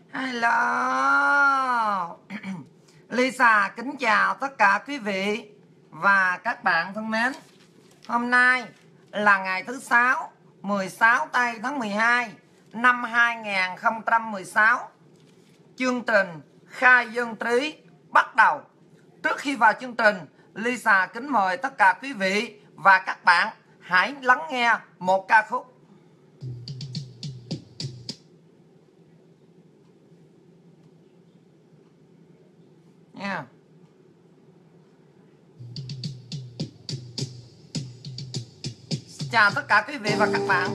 Hello. Lisa kính chào tất cả quý vị và các bạn thân mến. Hôm nay là ngày thứ 6, 16 tây tháng 12 năm 2016. Chương trình khai dân trí bắt đầu. Trước khi vào chương trình, Lisa kính mời tất cả quý vị và các bạn hãy lắng nghe một ca khúc. Yeah. Chào tất cả quý vị và các bạn.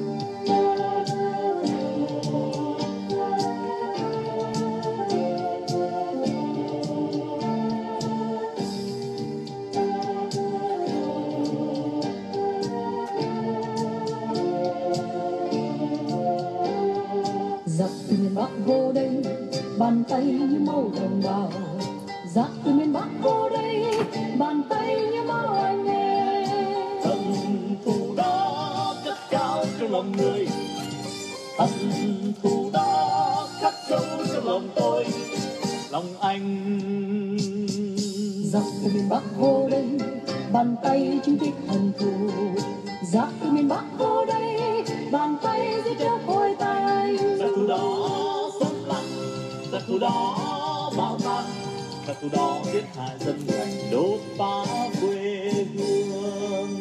Giặc từ miền Bắc vô đây, bàn tay như màu đồng bào. Giặc từ miền Bắc vô đây, bàn tay như máu anh em. Hận thù đó cất cao trong lòng người, hận thù đó khắc sâu trong lòng tôi, lòng anh. Giặc từ miền Bắc vô đây, bàn tay chứng tích hận thù. Giặc từ miền Bắc vô đây, bàn tay giết chóc hôi tay. Giặc thù đó xâm lăng, giặc thù đó bạo tàn, giặc thù đó giết hại dân lành, đốt phá quê hương.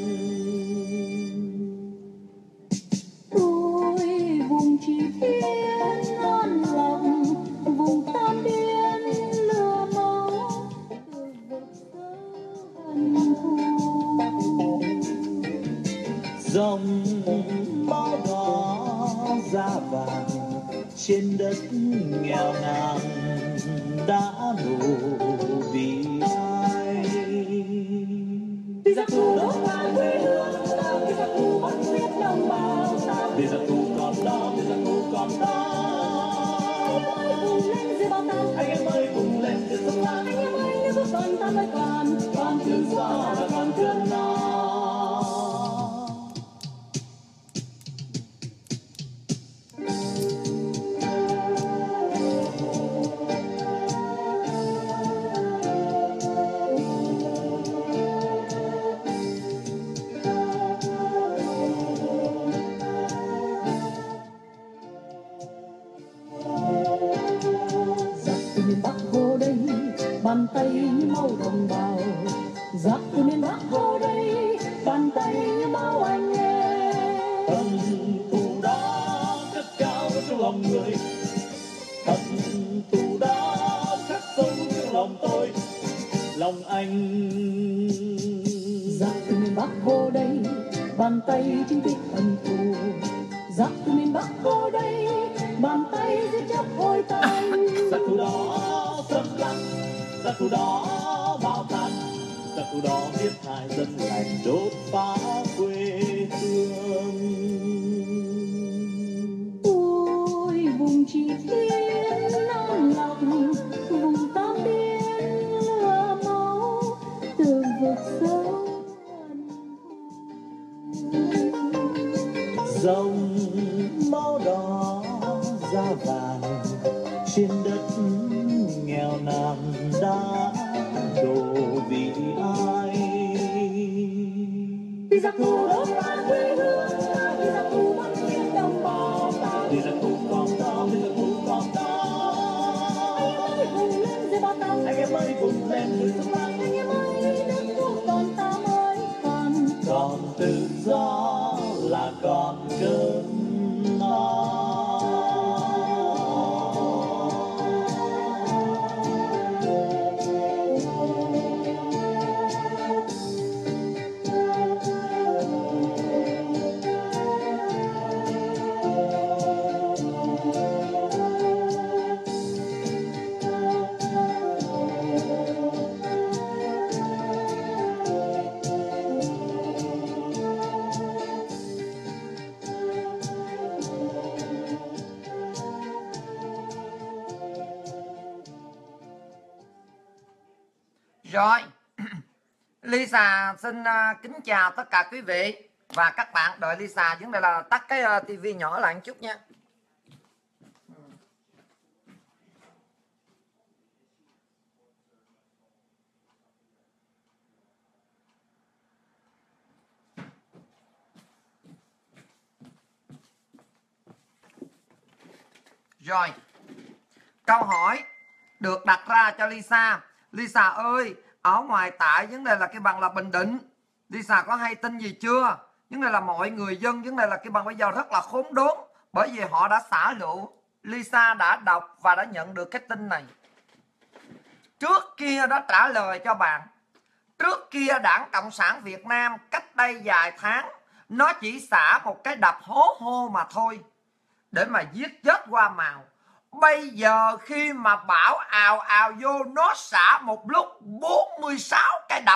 Tôi vùng chỉ thiên non lòng, vùng tam biên lửa máu, từ vực sâu hận thù. Dòng máu đỏ da vàng trên đất nghèo nàn đã đổ vì ai. Vì giặc thù đốt phá quê hương ta, vì giặc thù bắt giết đồng bào ta, vì giặc thù còn đó, vì giặc thù còn đó. Anh em ơi cùng lên giữa sông Lam, Anh em ơi cùng lên giữa sông Lam. anh em ơi nếu có còn ta mới còn thương gió và còn thương nó. Bàn tay như máu đồng bào, giặc từ miền Bắc vô đây, bàn tay như máu anh em. Hận thù đó cất cao trong lòng người, hận thù đó khắc sâu trong lòng tôi, lòng anh. Giặc từ miền Bắc vô đây, bàn tay chứng tích hận thù. Giặc từ miền Bắc vô đây, bàn tay giết chóc hôi tay. Giặc thù đó xâm lăng, giặc thù đó bạo tàn, giặc thù đó giết hại dân lành, đốt phá quê hương. Ôi vùng chỉ thiên non lòng, vùng tam biên lửa máu, từ vực sâu hận thù. Dòng máu đỏ da vàng trên đất nghèo nàn đã đổ vì ai. Vì giặc thù đốt phá quê hương ta, vì giặc thù bắt giết đồng bào ta, Vì giặc thù còn đó, vì giặc thù còn đó. Anh em ơi cùng lên dưới bát ta, Anh em ơi cùng lên dưới sông Lam, anh em ơi nước quốc còn ta mới còn tự do là còn cơn no. Rồi. Lisa xin kính chào tất cả quý vị và các bạn. Đợi Lisa vấn đề là tắt cái tivi nhỏ lại một chút nha. Rồi, câu hỏi được đặt ra cho Lisa. Lisa ơi, ở ngoài tại vấn đề là cái bằng là Bình Định, Lisa có hay tin gì chưa? Vấn đề là mọi người dân, vấn đề là cái bằng bây giờ rất là khốn đốn, bởi vì họ đã xả lũ. Lisa đã đọc và đã nhận được cái tin này. Trước kia đó, trả lời cho bạn, trước kia Đảng Cộng sản Việt Nam cách đây vài tháng, nó chỉ xả một cái đập hố hô mà thôi, để mà giết chết hoa màu. Bây giờ khi mà bão ào ào vô, nó xả một lúc 46 cái đập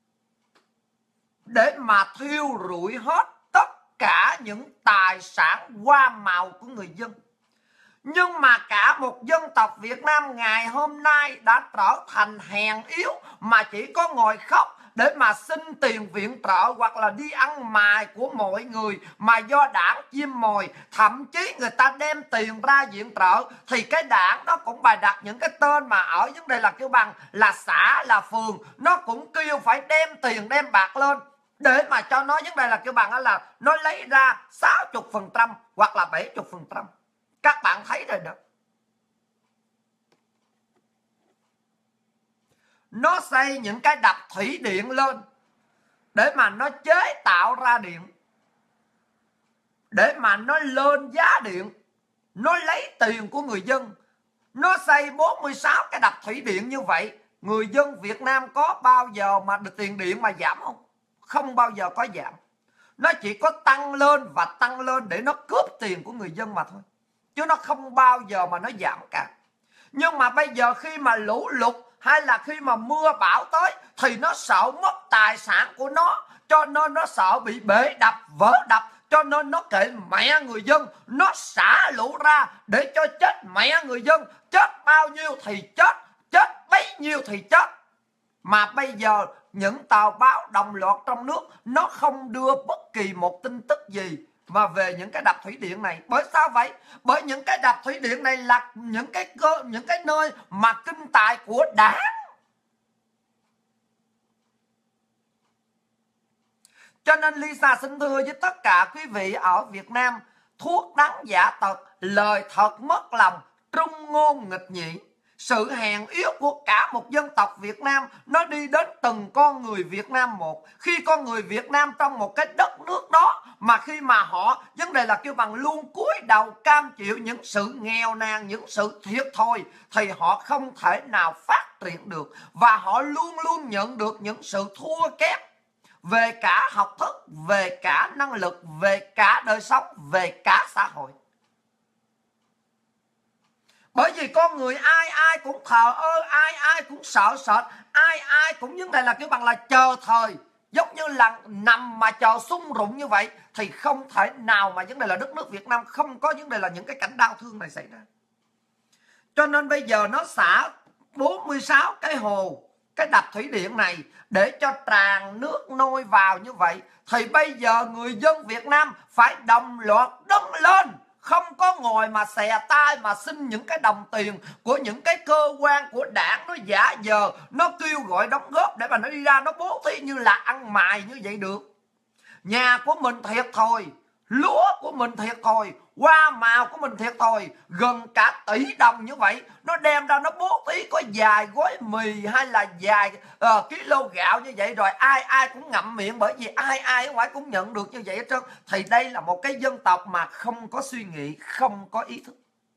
để mà thiêu rụi hết tất cả những tài sản hoa màu của người dân. Nhưng mà cả một dân tộc Việt Nam ngày hôm nay đã trở thành hèn yếu, mà chỉ có ngồi khóc để mà xin tiền viện trợ hoặc là đi ăn mài của mọi người mà do đảng chim mồi. Thậm chí người ta đem tiền ra viện trợ thì cái đảng đó cũng bày đặt những cái tên mà ở vấn đề là kêu bằng là xã, là phường, nó cũng kêu phải đem tiền đem bạc lên để mà cho nó vấn đề là kêu bằng là nó lấy ra 60% hoặc là 70%. Các bạn thấy rồi đó. Nó xây những cái đập thủy điện lên để mà nó chế tạo ra điện, để mà nó lên giá điện, nó lấy tiền của người dân. Nó xây 46 cái đập thủy điện như vậy, người dân Việt Nam có bao giờ mà được tiền điện mà giảm không? Không bao giờ có giảm. Nó chỉ có tăng lên và tăng lên để nó cướp tiền của người dân mà thôi, chứ nó không bao giờ mà nó giảm cả. Nhưng mà bây giờ khi mà lũ lụt hay là khi mà mưa bão tới thì nó sợ mất tài sản của nó, cho nên nó sợ bị bể đập, vỡ đập, cho nên nó kệ mẹ người dân, nó xả lũ ra để cho chết mẹ người dân. Chết bao nhiêu thì chết, chết bấy nhiêu thì chết. Mà bây giờ những tờ báo đồng loạt trong nước nó không đưa bất kỳ một tin tức gì mà về những cái đập thủy điện này. Bởi sao vậy? Bởi những cái đập thủy điện này là những cái nơi mà kinh tài của đảng. Cho nên Lisa xin thưa với tất cả quý vị ở Việt Nam, thuốc đắng giả tật, lời thật mất lòng, trung ngôn nghịch nhị. Sự hèn yếu của cả một dân tộc Việt Nam nó đi đến từng con người Việt Nam một. Khi con người Việt Nam trong một cái đất nước đó mà khi mà họ vấn đề là kêu bằng luôn cúi đầu cam chịu những sự nghèo nàn, những sự thiệt thòi, thì họ không thể nào phát triển được, và họ luôn luôn nhận được những sự thua kém về cả học thức, về cả năng lực, về cả đời sống, về cả xã hội. Bởi vì con người ai ai cũng thờ ơ, ai ai cũng sợ sệt, ai ai cũng vấn đề là kêu bằng là chờ thời, giống như là nằm mà chờ sung rụng như vậy, thì không thể nào mà vấn đề là đất nước Việt Nam không có vấn đề là những cái cảnh đau thương này xảy ra. Cho nên bây giờ nó xả 46 cái hồ, cái đập thủy điện này để cho tràn nước nôi vào như vậy, thì bây giờ người dân Việt Nam phải đồng loạt đứng lên, không có ngồi mà xè tay mà xin những cái đồng tiền của những cái cơ quan của đảng nó giả vờ, nó kêu gọi đóng góp để mà nó đi ra nó bố thí như là ăn mài như vậy được. Nhà của mình thiệt thòi, lúa của mình thiệt thòi, hoa màu của mình thiệt thòi, gần cả tỷ đồng như vậy, nó đem ra nó bố thí có vài gói mì hay là vài kilo gạo như vậy, rồi ai ai cũng ngậm miệng, bởi vì ai ai ở ngoài cũng nhận được như vậy hết trơn. Thì đây là một cái dân tộc mà không có suy nghĩ, không có ý thức.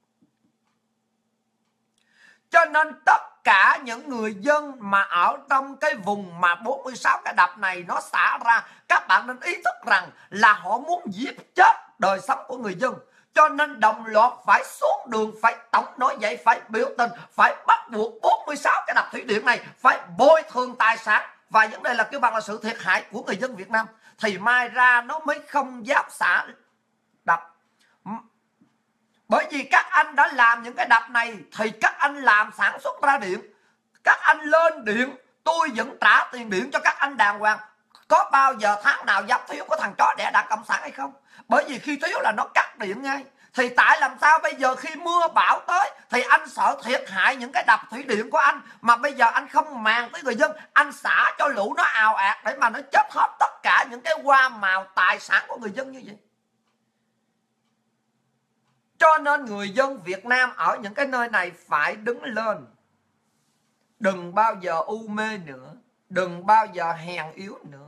Cho nên tất cả những người dân mà ở trong cái vùng mà 46 cái đập này nó xả ra, các bạn nên ý thức rằng là họ muốn giết chết đời sống của người dân. Cho nên đồng loạt phải xuống đường, phải tổng nổi dậy, phải biểu tình, phải bắt buộc 46 cái đập thủy điện này phải bồi thường tài sản và vấn đề là kêu bằng là sự thiệt hại của người dân Việt Nam, thì mai ra nó mới không dám xả đập. Bởi vì các anh đã làm những cái đập này thì các anh làm sản xuất ra điện, các anh lên điện, tôi vẫn trả tiền điện cho các anh đàng hoàng. Có bao giờ tháng nào dám thiếu có thằng chó đẻ Đảng Cộng sản hay không? Bởi vì khi thiếu là nó cắt điện ngay. Thì tại làm sao bây giờ khi mưa bão tới thì anh sợ thiệt hại những cái đập thủy điện của anh, mà bây giờ anh không màng tới người dân, anh xả cho lũ nó ào ạt để mà nó chết hết tất cả những cái hoa màu tài sản của người dân như vậy. Cho nên người dân Việt Nam ở những cái nơi này phải đứng lên. Đừng bao giờ u mê nữa, đừng bao giờ hèn yếu nữa.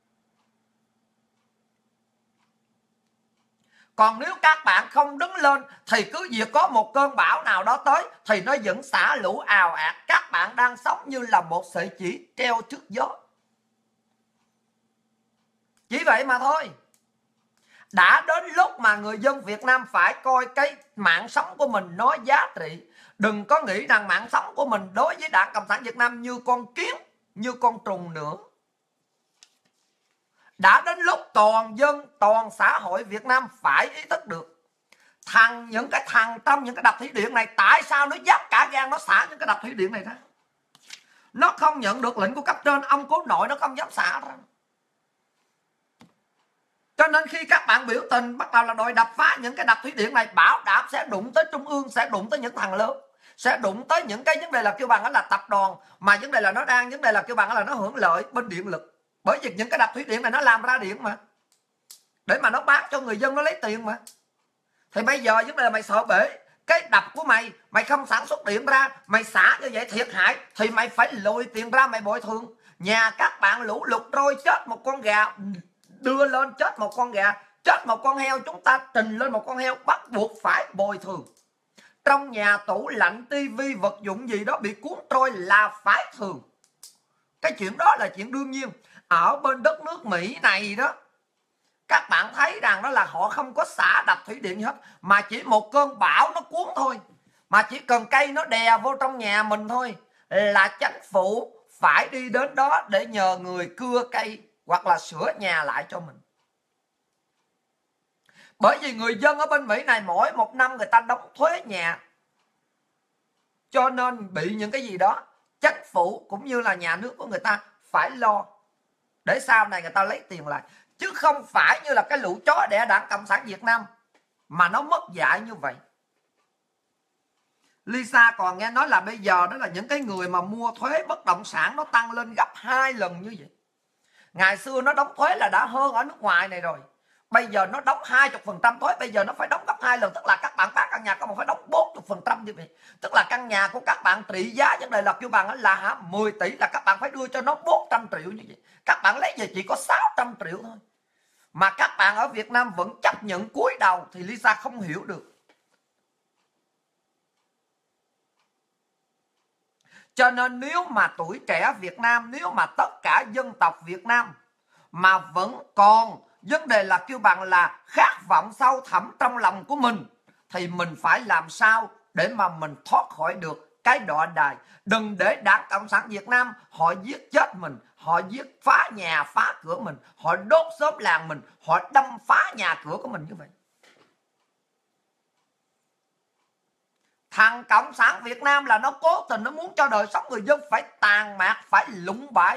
Còn nếu các bạn không đứng lên thì cứ việc có một cơn bão nào đó tới thì nó vẫn xả lũ ào ạt. Các bạn đang sống như là một sợi chỉ treo trước gió. Chỉ vậy mà thôi. Đã đến lúc mà người dân Việt Nam phải coi cái mạng sống của mình nó giá trị. Đừng có nghĩ rằng mạng sống của mình đối với Đảng Cộng sản Việt Nam như con kiến, như con trùng nữa. Đã đến lúc toàn dân, toàn xã hội Việt Nam phải ý thức được những cái thằng trong những cái đập thủy điện này tại sao nó dám cả gan nó xả những cái đập thủy điện này ra. Nó không nhận được lệnh của cấp trên, ông cố nội nó không dám xả ra. Cho nên khi các bạn biểu tình bắt đầu là đòi đập phá những cái đập thủy điện này, bảo đảm sẽ đụng tới trung ương, sẽ đụng tới những thằng lớn, sẽ đụng tới những cái vấn đề là kêu bằng đó là tập đoàn, mà vấn đề là nó đang vấn đề là kêu bằng đó là nó hưởng lợi bên điện lực. Bởi vì những cái đập thủy điện này nó làm ra điện mà, để mà nó bán cho người dân nó lấy tiền mà. Thì bây giờ vấn đề là mày sợ bể cái đập của mày, mày không sản xuất điện ra, mày xả như vậy thiệt hại thì mày phải lùi tiền ra, mày bồi thường. Nhà các bạn lũ lụt rồi chết một con gà, đưa lên chết một con gà, chết một con heo, chúng ta trình lên một con heo, bắt buộc phải bồi thường. Trong nhà tủ lạnh, tivi, vật dụng gì đó bị cuốn trôi là phải thường. Cái chuyện đó là chuyện đương nhiên. Ở bên đất nước Mỹ này đó, các bạn thấy rằng đó là họ không có xả đập thủy điện gì hết, mà chỉ một cơn bão nó cuốn thôi, mà chỉ cần cây nó đè vô trong nhà mình thôi là chính phủ phải đi đến đó để nhờ người cưa cây hoặc là sửa nhà lại cho mình. Bởi vì người dân ở bên Mỹ này mỗi một năm người ta đóng thuế nhà, cho nên bị những cái gì đó chính phủ cũng như là nhà nước của người ta phải lo để sau này người ta lấy tiền lại. Chứ không phải như là cái lũ chó đẻ Đảng Cộng sản Việt Nam mà nó mất dạy như vậy. Lisa còn nghe nói là bây giờ đó là những cái người mà mua thuế bất động sản nó tăng lên gấp 2 lần như vậy. Ngày xưa nó đóng thuế là đã hơn ở nước ngoài này rồi, bây giờ nó đóng 20% thuế, bây giờ nó phải đóng gấp 2 lần. Tức là các bạn bán căn nhà các bạn phải đóng 40% như vậy. Tức là căn nhà của các bạn trị giá vấn đề là kêu bằng là 10 tỷ là các bạn phải đưa cho nó 400 triệu như vậy. Các bạn lấy về chỉ có 600 triệu thôi, mà các bạn ở Việt Nam vẫn chấp nhận cúi đầu thì Lisa không hiểu được. Cho nên nếu mà tuổi trẻ Việt Nam, nếu mà tất cả dân tộc Việt Nam mà vẫn còn vấn đề là kêu bằng là khát vọng sâu thẳm trong lòng của mình, thì mình phải làm sao để mà mình thoát khỏi được cái đọa đài. Đừng để Đảng Cộng sản Việt Nam họ giết chết mình, họ giết phá nhà phá cửa mình, họ đốt xóm làng mình, họ đâm phá nhà cửa của mình như vậy. Thằng Cộng sản Việt Nam là nó cố tình, nó muốn cho đời sống người dân phải tàn mạc, phải lũng bại.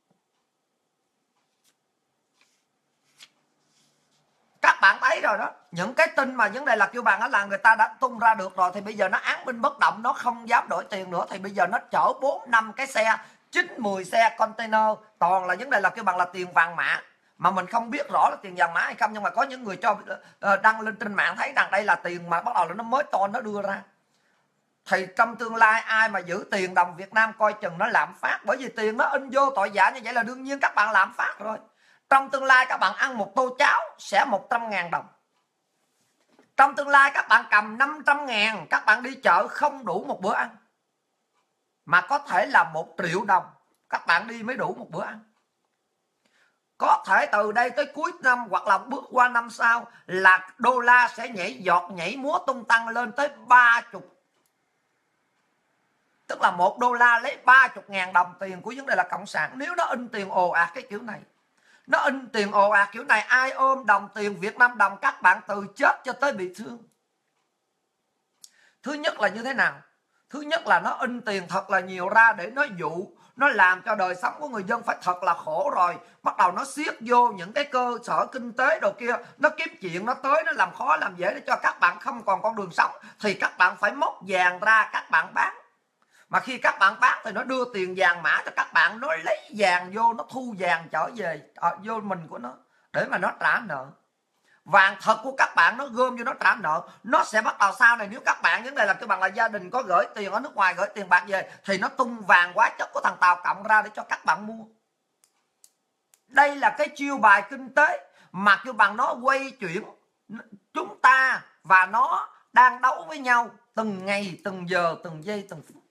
Các bạn thấy rồi đó, những cái tin mà vấn đề là kêu bằng là người ta đã tung ra được rồi, thì bây giờ nó án binh bất động, nó không dám đổi tiền nữa, thì bây giờ nó chở 4-5 cái xe, 9-10 xe container, toàn là vấn đề là kêu bằng là tiền vàng mã, mà mình không biết rõ là tiền vàng mã hay không, nhưng mà có những người cho đăng lên trên mạng thấy rằng đây là tiền mà bắt đầu là nó mới to nó đưa ra. Thì trong tương lai ai mà giữ tiền đồng Việt Nam coi chừng nó lạm phát, bởi vì tiền nó in vô tội giả như vậy là đương nhiên các bạn lạm phát rồi. Trong tương lai các bạn ăn một tô cháo sẽ 100.000 đồng. Trong tương lai các bạn cầm 500.000, các bạn đi chợ không đủ một bữa ăn, mà có thể là 1 triệu đồng các bạn đi mới đủ một bữa ăn. Có thể từ đây tới cuối năm hoặc là bước qua năm sau là đô la sẽ nhảy múa tung tăng lên tới 30. Tức là 1 đô la lấy 30.000 đồng tiền của vấn đề là cộng sản. Nếu nó in tiền ồ ạt cái kiểu này, nó in tiền ồ ạt kiểu này, ai ôm đồng tiền Việt Nam đồng các bạn từ chết cho tới bị thương. Thứ nhất là như thế nào? Thứ nhất là nó in tiền thật là nhiều ra để nó dụ, nó làm cho đời sống của người dân phải thật là khổ rồi. Bắt đầu nó siết vô những cái cơ sở kinh tế đồ kia, nó kiếm chuyện, nó tới, nó làm khó làm dễ để cho các bạn không còn con đường sống. Thì các bạn phải móc vàng ra các bạn bán. Mà khi các bạn bán thì nó đưa tiền vàng mã cho các bạn, nó lấy vàng vô, nó thu vàng trở về vô mình của nó để mà nó trả nợ. vàng thật của các bạn nó gom vô nó trả nợ, nó sẽ bắt đầu sau này nếu các bạn vấn đề là cái bằng là gia đình có gửi tiền ở nước ngoài, gửi tiền bạc về thì nó tung vàng hóa chất của thằng Tàu Cộng ra để cho các bạn mua. Đây là cái chiêu bài kinh tế mà kêu bằng nó quay chuyển chúng ta và nó đang đấu với nhau từng ngày, từng giờ, từng giây, từng phút.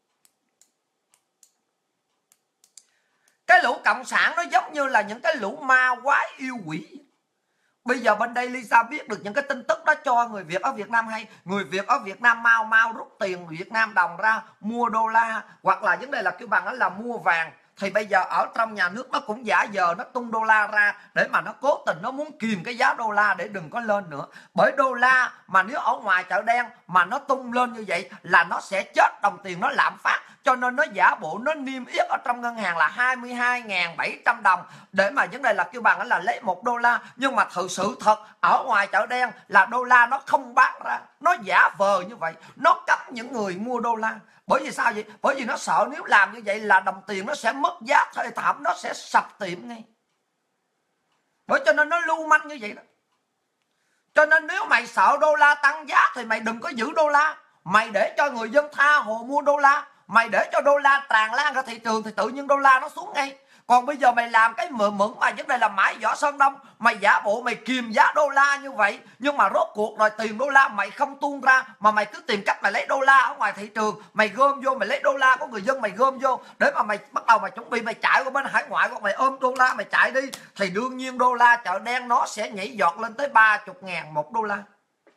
Cái lũ cộng sản nó giống như là những cái lũ ma quái yêu quỷ. Bây giờ bên đây Lisa biết được những cái tin tức đó cho người Việt ở Việt Nam hay. Người Việt ở Việt Nam mau rút tiền Việt Nam đồng ra mua đô la, hoặc là vấn đề là kêu bằng đó là mua vàng. Thì bây giờ ở trong nhà nước nó cũng giả vờ nó tung đô la ra để mà nó cố tình nó muốn kìm cái giá đô la để đừng có lên nữa. Bởi đô la mà nếu ở ngoài chợ đen mà nó tung lên như vậy là nó sẽ chết, đồng tiền nó lạm phát. Cho nên nó giả bộ nó niêm yết ở trong ngân hàng là 22.700 đồng để mà vấn đề là kêu bằng là lấy 1 đô la. Nhưng mà thực sự thật ở ngoài chợ đen là đô la nó không bán ra, nó giả vờ như vậy, nó cấm những người mua đô la. Bởi vì sao vậy? Bởi vì nó sợ nếu làm như vậy là đồng tiền nó sẽ mất giá thê thảm, nó sẽ sập tiệm ngay. Bởi cho nên nó lưu manh như vậy đó. Cho nên nếu mày sợ đô la tăng giá thì mày đừng có giữ đô la. Mày để cho người dân tha hồ mua đô la, mày để cho đô la tràn lan ra thị trường thì tự nhiên đô la nó xuống ngay. Còn bây giờ mày làm cái mượn mà vấn đề là mãi võ Sơn Đông, mày giả bộ mày kìm giá đô la như vậy, nhưng mà rốt cuộc rồi tiền đô la mày không tuôn ra, mà mày cứ tìm cách mày lấy đô la ở ngoài thị trường, mày gom vô, mày lấy đô la của người dân mày gom vô để mà mày bắt đầu mày chuẩn bị mày chạy qua bên hải ngoại, hoặc mày ôm đô la mày chạy đi, thì đương nhiên đô la chợ đen nó sẽ nhảy giọt lên tới 30.000 1 đô la,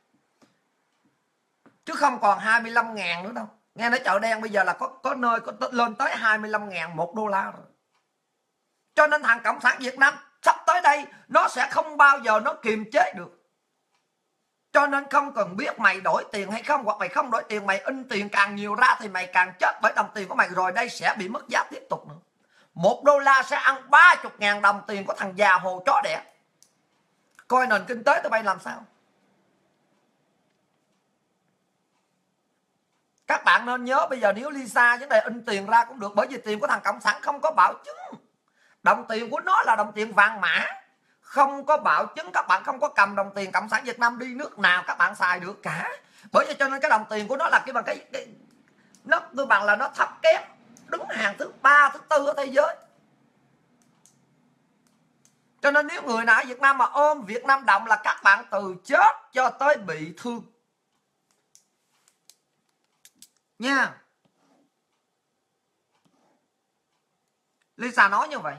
chứ không còn 25.000 nữa đâu. Nghe nói chợ đen bây giờ là có nơi có lên tới 25.000 1 đô la rồi. Cho nên thằng Cộng sản Việt Nam sắp tới đây nó sẽ không bao giờ nó kiềm chế được. Cho nên không cần biết mày đổi tiền hay không, hoặc mày không đổi tiền, mày in tiền càng nhiều ra thì mày càng chết, bởi đồng tiền của mày rồi đây sẽ bị mất giá tiếp tục nữa. 1 đô la sẽ ăn 30.000 đồng tiền của thằng già hồ chó đẻ. Coi nền kinh tế tụi bay làm sao. Các bạn nên nhớ bây giờ nếu Lisa vấn đề in tiền ra cũng được, bởi vì tiền của thằng Cộng sản không có bảo chứng. Đồng tiền của nó là đồng tiền vàng mã, không có bảo chứng. Các bạn không có cầm đồng tiền Cộng sản Việt Nam đi nước nào các bạn xài được cả. Bởi vậy cho nên cái đồng tiền của nó là nó tôi bằng là nó thấp kém, đứng hàng thứ 3, thứ 4 ở thế giới. Cho nên nếu người nào ở Việt Nam mà ôm Việt Nam đồng là các bạn từ chết cho tới bị thương nha. Lisa nói như vậy.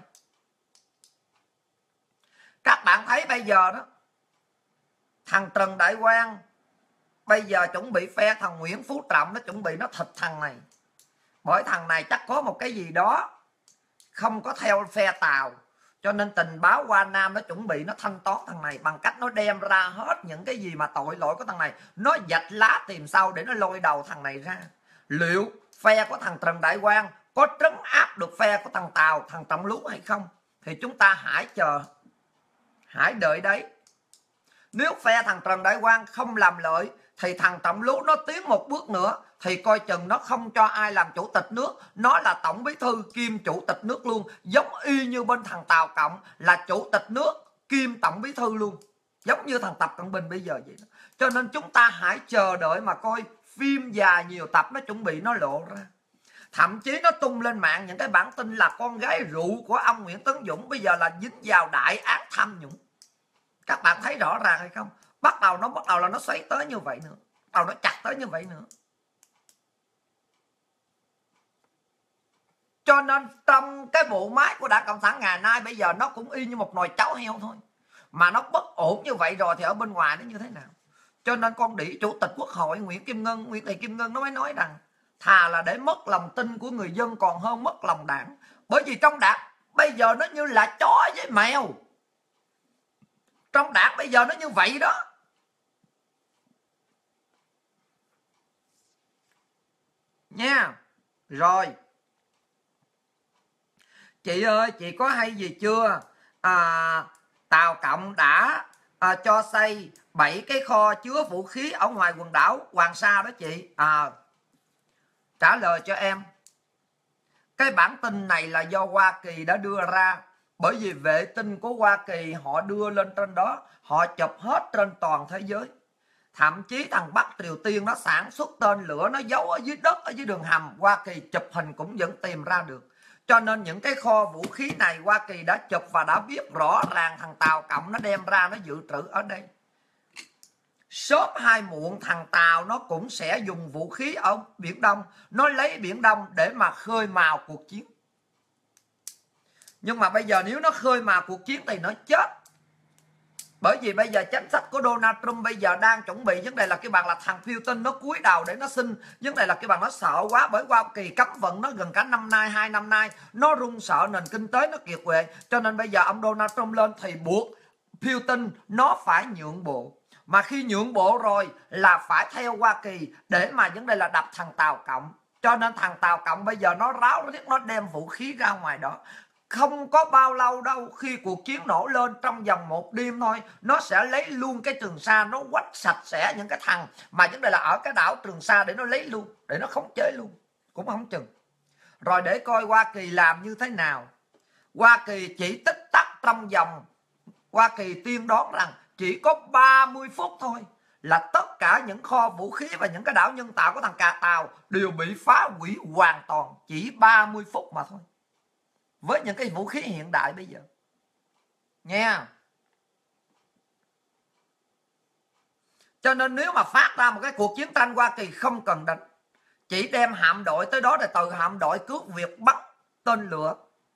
Các bạn thấy bây giờ đó, thằng Trần Đại Quang bây giờ chuẩn bị phe thằng Nguyễn Phú Trọng, nó chuẩn bị nó thịt thằng này. Bởi thằng này chắc có một cái gì đó không có theo phe Tàu, cho nên tình báo Hoa Nam nó chuẩn bị nó thanh toán thằng này bằng cách nó đem ra hết những cái gì mà tội lỗi của thằng này, nó vạch lá tìm sau để nó lôi đầu thằng này ra. Liệu phe của thằng Trần Đại Quang có trấn áp được phe của thằng Tàu, thằng Trọng Lú hay không? Thì chúng ta hãy chờ, hãy đợi đấy. Nếu phe thằng Trần Đại Quang không làm lợi thì thằng Trọng Lú nó tiến một bước nữa thì coi chừng nó không cho ai làm chủ tịch nước. Nó là tổng bí thư kiêm chủ tịch nước luôn, giống y như bên thằng Tàu Cộng là chủ tịch nước kiêm tổng bí thư luôn, giống như thằng Tập Cận Bình bây giờ vậy đó. Cho nên chúng ta hãy chờ đợi mà coi phim dài nhiều tập nó chuẩn bị nó lộ ra. Thậm chí nó tung lên mạng những cái bản tin là con gái rượu của ông Nguyễn Tấn Dũng bây giờ là dính vào đại án tham nhũng. Các bạn thấy rõ ràng hay không? Bắt đầu là nó xoáy tới như vậy nữa, bắt đầu nó chặt tới như vậy nữa. Cho nên trong cái bộ máy của Đảng Cộng sản ngày nay bây giờ nó cũng y như một nồi cháo heo thôi. Mà nó bất ổn như vậy rồi thì ở bên ngoài nó như thế nào? Cho nên con đĩ Chủ tịch Quốc hội Nguyễn Thị Kim Ngân nó mới nói rằng thà là để mất lòng tin của người dân còn hơn mất lòng đảng. Bởi vì trong đảng bây giờ nó như là chó với mèo. Trong đảng bây giờ nó như vậy đó. Nha. Rồi. Chị ơi, chị có hay gì chưa? Tàu Cộng đã cho xây 7 cái kho chứa vũ khí ở ngoài quần đảo Hoàng Sa đó chị. Trả lời cho em. Cái bản tin này là do Hoa Kỳ đã đưa ra Bởi vì vệ tinh của Hoa Kỳ họ đưa lên trên đó, họ chụp hết trên toàn thế giới. Thậm chí thằng Bắc Triều Tiên nó sản xuất tên lửa, nó giấu ở dưới đất, ở dưới đường hầm, Hoa Kỳ chụp hình cũng vẫn tìm ra được. Cho nên những cái kho vũ khí này Hoa Kỳ đã chụp và đã biết rõ ràng thằng Tàu Cộng nó đem ra, nó dự trữ ở đây. Sớm hay muộn thằng Tàu nó cũng sẽ dùng vũ khí ở Biển Đông, nó lấy Biển Đông để mà khơi mào cuộc chiến. Nhưng mà bây giờ nếu nó khơi mào cuộc chiến thì nó chết. Bởi vì bây giờ chính sách của Donald Trump bây giờ đang chuẩn bị vấn đề là cái bằng là thằng Putin nó cúi đầu để nó xin. Vấn đề là cái bằng nó sợ quá, bởi Hoa Kỳ cấm vận nó gần cả năm nay, 2 năm nay, nó run sợ nền kinh tế nó kiệt quệ. Cho nên bây giờ ông Donald Trump lên thì buộc Putin nó phải nhượng bộ. Mà khi nhượng bộ rồi là phải theo Hoa Kỳ để mà vấn đề là đập thằng Tàu Cộng. Cho nên thằng Tàu Cộng bây giờ nó ráo, nó đem vũ khí ra ngoài đó. Không có bao lâu đâu, khi cuộc chiến nổ lên trong vòng 1 đêm thôi, nó sẽ lấy luôn cái Trường Sa, nó quách sạch sẽ những cái thằng mà vấn đề là ở cái đảo Trường Sa để nó lấy luôn, để nó khống chế luôn, cũng không chừng. Rồi để coi Hoa Kỳ làm như thế nào. Hoa Kỳ chỉ tích tắc trong vòng, Hoa Kỳ tiên đoán rằng chỉ có 30 phút thôi là tất cả những kho vũ khí và những cái đảo nhân tạo của thằng Cà Tàu đều bị phá hủy hoàn toàn. Chỉ 30 phút mà thôi, với những cái vũ khí hiện đại bây giờ nha. Cho nên nếu mà phát ra một cái cuộc chiến tranh, Hoa Kỳ không cần đánh, chỉ đem hạm đội tới đó, để từ hạm đội cướp việc bắt tên lửa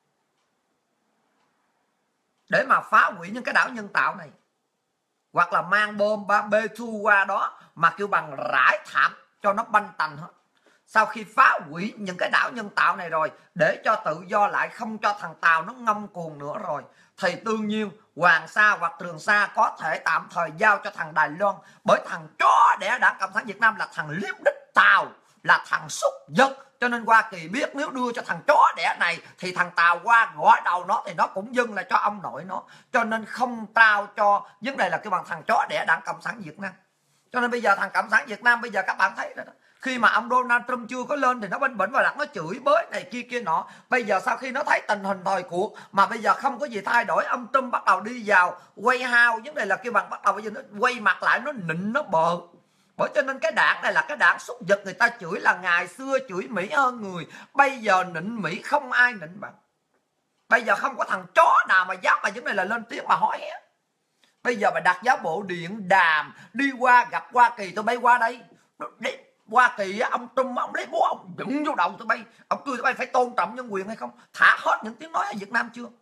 để mà phá hủy những cái đảo nhân tạo này, hoặc là mang bom B-2 qua đó mà kêu bằng rải thảm cho nó banh tành hết. Sau khi phá hủy những cái đảo nhân tạo này rồi, để cho tự do lại, không cho thằng Tàu nó ngông cuồng nữa rồi, thì tự nhiên Hoàng Sa hoặc Trường Sa có thể tạm thời giao cho thằng Đài Loan. Bởi thằng chó đẻ Đảng Cộng sản Việt Nam là thằng liếp đích Tàu, là thằng súc vật. Cho nên Hoa Kỳ biết nếu đưa cho thằng chó đẻ này thì thằng Tàu qua gõ đầu nó thì nó cũng dưng là cho ông nội nó. Cho nên không trao cho vấn đề là cái bằng thằng chó đẻ Đảng Cộng sản Việt Nam. Cho nên bây giờ thằng Cộng sản Việt Nam bây giờ các bạn thấy đó, khi mà ông Donald Trump chưa có lên thì nó bênh bỉnh và đặt nó chửi bới này kia kia nọ. Bây giờ sau khi nó thấy tình hình thời cuộc mà bây giờ không có gì thay đổi, ông Trump bắt đầu đi vào quay hao, vấn đề là kêu bằng bắt đầu bây giờ nó quay mặt lại, nó nịnh, nó bợ. Bởi cho nên cái đảng này là cái đảng súc vật. Người ta chửi là ngày xưa chửi Mỹ hơn người, bây giờ nịnh Mỹ không ai nịnh bằng. Bây giờ không có thằng chó nào mà dám mà vấn đề là lên tiếng mà hỏi hết. Bây giờ mà đặt giá bộ điện đàm đi qua gặp Hoa Kỳ, tôi bay qua đây Hoa Kỳ, ông Trump ông lấy bố ông đụng vô đầu tụi bay, ông kêu tụi bay phải tôn trọng nhân quyền hay không, thả hết những tiếng nói ở Việt Nam chưa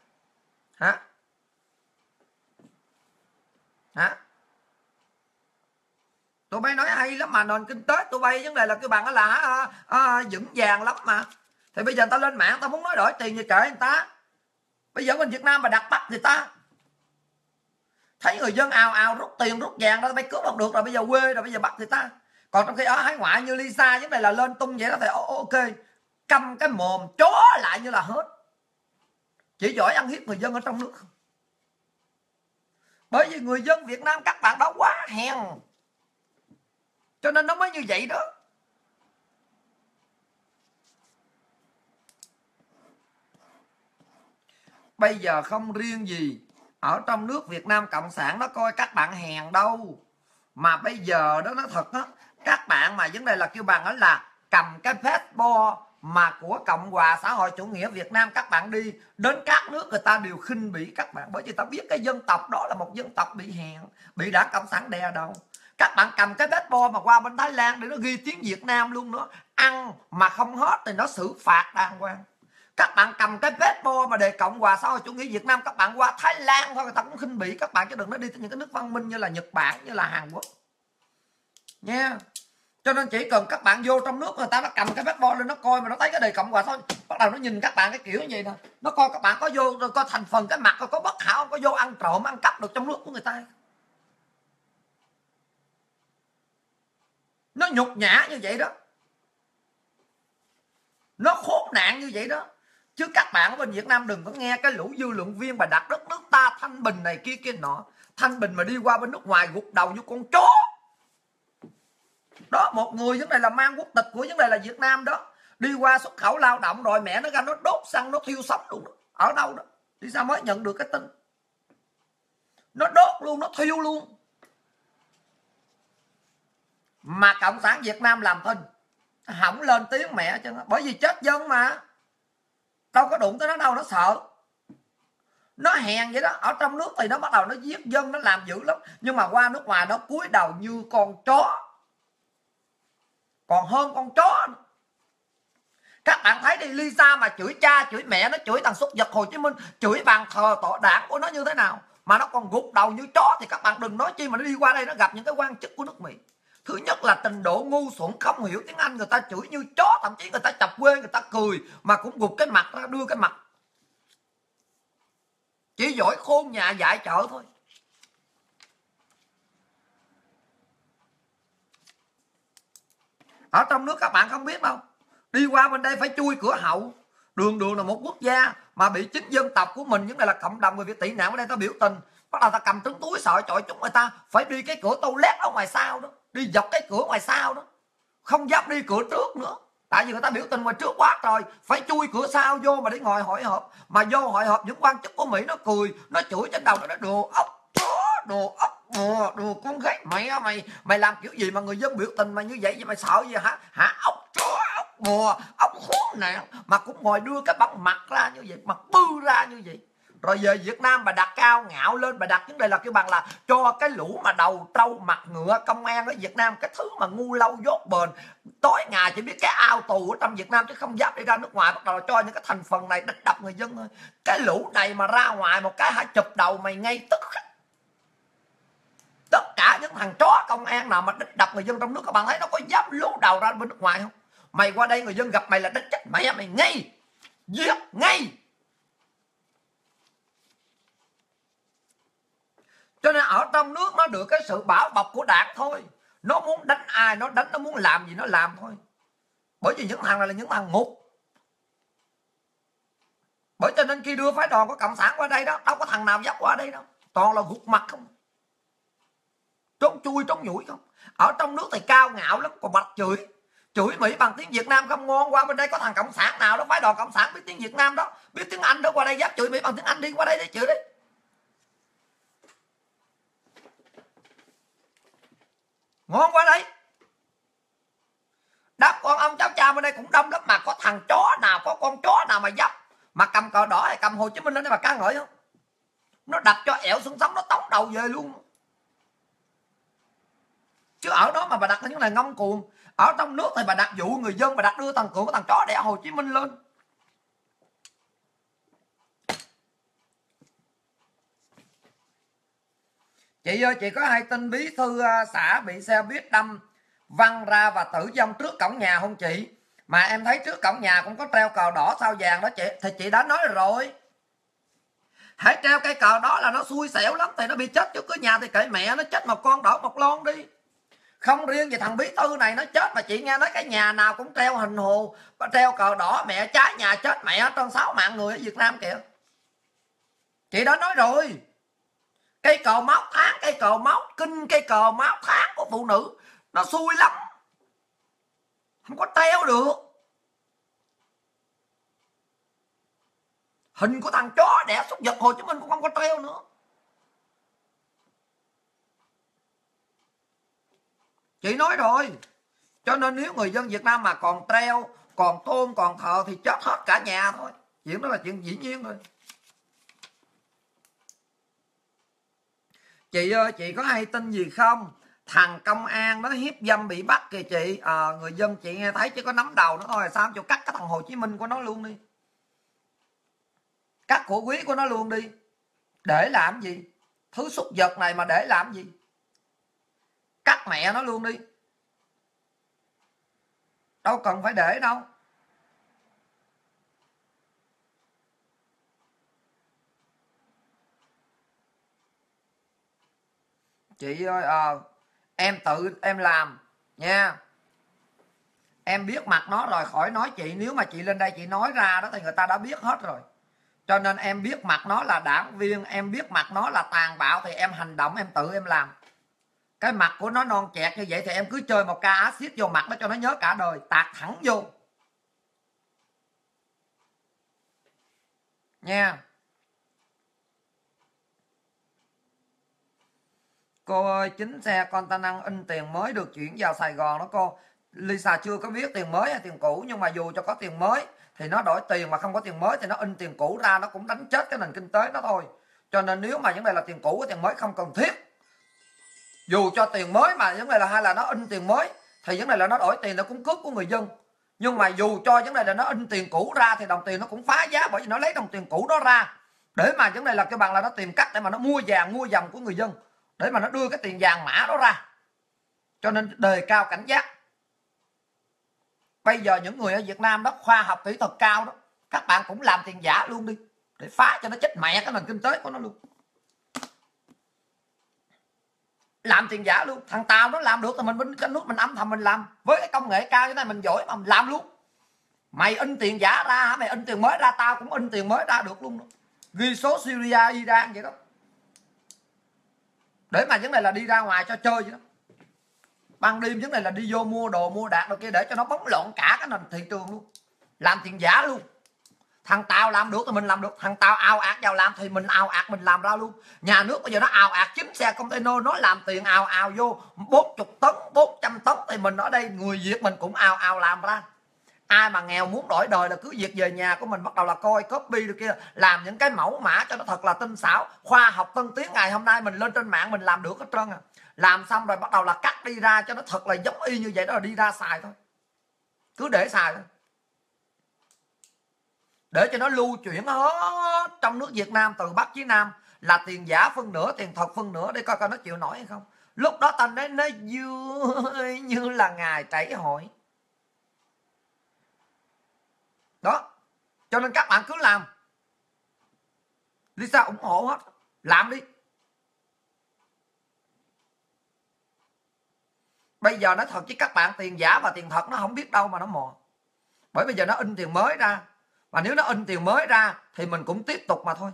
hả? Tụi bay nói hay lắm mà nền kinh tế tụi bay vấn đề là cái bằng là vững vàng lắm mà. Thì bây giờ người ta lên mạng, người ta muốn nói đổi tiền gì kệ người ta. Bây giờ bên Việt Nam mà đặt bắt người ta, thấy người dân ào ào rút tiền rút vàng đó, bay cướp không được rồi, bây giờ quê rồi, bây giờ bắt người ta. Còn trong khi ở hải ngoại như Lisa vấn đề là lên tung vậy đó thì ok, câm cái mồm chó lại như là hết. Chỉ giỏi ăn hiếp người dân ở trong nước không. Bởi vì người dân Việt Nam các bạn đó quá hèn, cho nên nó mới như vậy đó. Bây giờ không riêng gì ở trong nước Việt Nam Cộng sản nó coi các bạn hèn đâu, mà bây giờ đó nó thật á, các bạn mà vấn đề là kêu bằng đó là cầm cái passport mà của Cộng hòa xã hội chủ nghĩa Việt Nam, các bạn đi đến các nước người ta đều khinh bỉ các bạn, bởi vì ta biết cái dân tộc đó là một dân tộc bị hèn, bị Đảng Cộng sản đè đầu. Các bạn cầm cái passport mà qua bên Thái Lan để nó ghi tiếng Việt Nam luôn nữa, ăn mà không hết thì nó xử phạt đàng hoàng. Các bạn cầm cái passport mà đề Cộng hòa xã hội chủ nghĩa Việt Nam, các bạn qua Thái Lan thôi người ta cũng khinh bỉ các bạn, chứ đừng nói đi tới những cái nước văn minh như là Nhật Bản, như là Hàn Quốc nha. Cho nên chỉ cần các bạn vô trong nước người ta nó cầm cái passport lên, nó coi mà nó thấy cái đề Cộng hòa thôi, bắt đầu nó nhìn các bạn cái kiểu như vậy nè, nó coi các bạn có vô rồi coi thành phần cái mặt có bất hảo không, có vô ăn trộm ăn cắp được trong nước của người ta. Nó nhục nhã như vậy đó, nó khốn nạn như vậy đó. Chứ các bạn ở bên Việt Nam đừng có nghe cái lũ dư luận viên mà đặt đất nước ta thanh bình này kia kia nọ. Thanh bình mà đi qua bên nước ngoài gục đầu như con chó đó. Một người vấn đề là mang quốc tịch của vấn đề là Việt Nam đó, đi qua xuất khẩu lao động rồi mẹ nó ra nó đốt xăng nó thiêu sống luôn đó. Ở đâu đó Lisa mới nhận được cái tin. Nó đốt luôn, nó thiêu luôn. Mà Cộng sản Việt Nam làm thinh, hỏng lên tiếng mẹ chứ. Bởi vì chết dân mà, đâu có đụng tới nó đâu, nó sợ. Nó hèn vậy đó. Ở trong nước thì nó bắt đầu nó giết dân, nó làm dữ lắm. Nhưng mà qua nước ngoài nó cúi đầu như con chó, còn hơn con chó. Các bạn thấy đi, Lisa mà chửi cha chửi mẹ, nó chửi thằng Xuất Vật Hồ Chí Minh, chửi bàn thờ tọa đảng của nó như thế nào, mà nó còn gục đầu như chó, thì các bạn đừng nói chi mà nó đi qua đây nó gặp những cái quan chức của nước Mỹ. Thứ nhất là trình độ ngu xuẩn, không hiểu tiếng Anh, người ta chửi như chó, thậm chí người ta chọc quê, người ta cười mà cũng gục cái mặt ra, đưa cái mặt. Chỉ giỏi khôn nhà dạy chợ thôi. Ở trong nước các bạn không biết đâu, đi qua bên đây phải chui cửa hậu. Đường là một quốc gia mà bị chính dân tộc của mình, những này là cộng đồng người Việt tị nạn ở đây, ta biểu tình, bắt đầu ta cầm trứng túi sợ chọi chúng người ta, phải đi cái cửa toilet ở ngoài sau đó, đi dọc cái cửa ngoài sau đó, không dám đi cửa trước nữa, tại vì người ta biểu tình ngoài trước quá trời, phải chui cửa sau vô mà để ngồi hội họp. Mà vô hội họp những quan chức của Mỹ nó cười, nó chửi trên đầu, nó đồ ốc chó, đồ ốc bùa, đồ con gái mẹ mày làm kiểu gì mà người dân biểu tình mà như vậy mày sợ gì hả ốc chó, ốc bùa, ốc khốn nạn, mà cũng ngồi đưa cái băng mặt ra như vậy, mặt bư ra như vậy. Rồi về Việt Nam bà đặt cao ngạo lên, bà đặt vấn đề là kêu bằng là cho cái lũ mà đầu trâu mặt ngựa công an ở Việt Nam, cái thứ mà ngu lâu dốt bền, tối ngày chỉ biết cái ao tù ở trong Việt Nam chứ không dám đi ra nước ngoài, bắt đầu cho những cái thành phần này đánh đập người dân thôi. Cái lũ này mà ra ngoài một cái hả chụp đầu mày ngay tức. Tất cả những thằng chó công an nào mà đánh đập người dân trong nước, các bạn thấy nó có dám lú đầu ra bên nước ngoài không? Mày qua đây người dân gặp mày là đánh chết mày ngay, giết ngay. Cho nên ở trong nước nó được cái sự bảo bọc của đảng thôi. Nó muốn đánh ai nó đánh, nó muốn làm gì nó làm thôi. Bởi vì những thằng này là những thằng ngục. Bởi cho nên khi đưa phái đoàn của Cộng sản qua đây đó, đâu có thằng nào dám qua đây đâu, toàn là gục mặt không, trốn chui trốn nhủi không. Ở trong nước thì cao ngạo lắm, còn bạch chửi Mỹ bằng tiếng Việt Nam không ngon. Qua bên đây có thằng Cộng sản nào đó, phái đoàn Cộng sản biết tiếng Việt Nam đó, biết tiếng Anh đó, qua đây dám chửi Mỹ bằng tiếng Anh, đi qua đây để chửi đi. Ngon qua đây. Đáp con ông cháu cha bên đây cũng đông lắm, mà có thằng chó nào, có con chó nào mà dám mà cầm cờ đỏ hay cầm Hồ Chí Minh lên đây mà ca ngợi không? Nó đập cho ẹo xương sống, nó tống đầu về luôn. Chứ ở đó mà bà đặt những này ngông cuồng. Ở trong nước thì bà đặt dụ người dân, bà đặt đưa thằng Cường, thằng chó đẻ Hồ Chí Minh lên. Chị ơi, chị có hay tin bí thư xã bị xe buýt đâm văng ra và tử vong trước cổng nhà không chị? Mà em thấy trước cổng nhà cũng có treo cờ đỏ sao vàng đó chị. Thì chị đã nói rồi, hãy treo cây cờ đó là nó xui xẻo lắm, thì nó bị chết trước cửa nhà thì kệ mẹ nó chết, một con đỏ một lon đi. Không riêng gì thằng bí thư này nó chết, mà chị nghe nói cái nhà nào cũng treo hình hồ, treo cờ đỏ, mẹ trái nhà chết mẹ trong 6 mạng người ở Việt Nam kìa. Chị đã nói rồi, cây cờ máu tháng, cây cờ máu kinh, cây cờ máu tháng của phụ nữ nó xui lắm, không có treo được. Hình của thằng chó đẻ Xuất Vật Hồ Chí Minh cũng không có treo nữa. Chị nói rồi. Cho nên nếu người dân Việt Nam mà còn treo, còn tôn, còn thờ thì chết hết cả nhà thôi. Chuyện đó là chuyện dĩ nhiên rồi. Chị ơi, chị có hay tin gì không? Thằng công an nó hiếp dâm bị bắt kìa chị. Người dân chị nghe thấy chứ có nắm đầu nó thôi. Sao cho cắt cái thằng Hồ Chí Minh của nó luôn đi, cắt của quý của nó luôn đi. Để làm gì? Thứ súc vật này mà để làm gì? Cắt mẹ nó luôn đi, đâu cần phải để đâu. Chị ơi, em tự em làm nha. Em biết mặt nó rồi, khỏi nói chị. Nếu mà chị lên đây chị nói ra đó thì người ta đã biết hết rồi. Cho nên em biết mặt nó là đảng viên, em biết mặt nó là tàn bạo thì em hành động, em tự em làm. Cái mặt của nó non chẹt như vậy thì em cứ chơi một ca axit vô mặt nó cho nó nhớ cả đời, tạt thẳng vô nha. Cô ơi, 9 xe container in tiền mới được chuyển vào Sài Gòn đó cô. Lisa chưa có biết tiền mới hay tiền cũ, nhưng mà dù cho có tiền mới thì nó đổi tiền, mà không có tiền mới thì nó in tiền cũ ra, nó cũng đánh chết cái nền kinh tế nó thôi. Cho nên nếu mà vấn đề là tiền cũ với tiền mới không cần thiết, dù cho tiền mới mà vấn đề là hay là nó in tiền mới thì vấn đề là nó đổi tiền, nó cũng cướp của người dân. Nhưng mà dù cho vấn đề là nó in tiền cũ ra thì đồng tiền nó cũng phá giá, bởi vì nó lấy đồng tiền cũ đó ra để mà vấn đề là cái bằng là nó tìm cách để mà nó mua vàng mua dòng của người dân, để mà nó đưa cái tiền vàng mã đó ra. Cho nên đề cao cảnh giác. Bây giờ những người ở Việt Nam đó khoa học kỹ thuật cao đó, các bạn cũng làm tiền giả luôn đi, để phá cho nó chết mẹ cái nền kinh tế của nó luôn. Làm tiền giả luôn. Thằng Tàu nó làm được thì mình bên cái nước mình âm thầm mình làm. Với cái công nghệ cao như thế này mình giỏi mà mình làm luôn. Mày in tiền giả ra hả, mày in tiền mới ra, tao cũng in tiền mới ra được luôn đó. Ghi số Syria, Iran vậy đó, để mà vấn đề là đi ra ngoài cho chơi vậy đó. Ban đêm vấn đề là đi vô mua đồ mua đạc rồi kia, để cho nó bóng lộn cả cái nền thị trường luôn. Làm tiền giả luôn. Thằng Tàu làm được thì mình làm được. Thằng Tàu ào ạt vào làm thì mình ào ạt mình làm ra luôn. Nhà nước bây giờ nó ào ạt 9 xe container, nó làm tiền ào ào vô 40 tấn 400 tấn thì mình ở đây người Việt mình cũng ào ào làm ra. Ai mà nghèo muốn đổi đời là cứ việc về nhà của mình bắt đầu là coi copy được kia, làm những cái mẫu mã cho nó thật là tinh xảo, khoa học tân tiến. Ngày hôm nay mình lên trên mạng mình làm được hết trơn à. Làm xong rồi bắt đầu là cắt đi ra cho nó thật là giống y như vậy đó, là đi ra xài thôi, cứ để xài thôi, để cho nó lưu chuyển hết trong nước Việt Nam từ Bắc chí Nam, là tiền giả phân nửa tiền thật phân nửa, để coi coi nó chịu nổi hay không. Lúc đó ta nói nó vui như là ngày trải hội đó. Cho nên các bạn cứ làm, Lisa ủng hộ hết, làm đi. Bây giờ nói thật chứ các bạn, tiền giả và tiền thật nó không biết đâu mà nó mò. Bởi bây giờ nó in tiền mới ra, và nếu nó in tiền mới ra thì mình cũng tiếp tục mà thôi.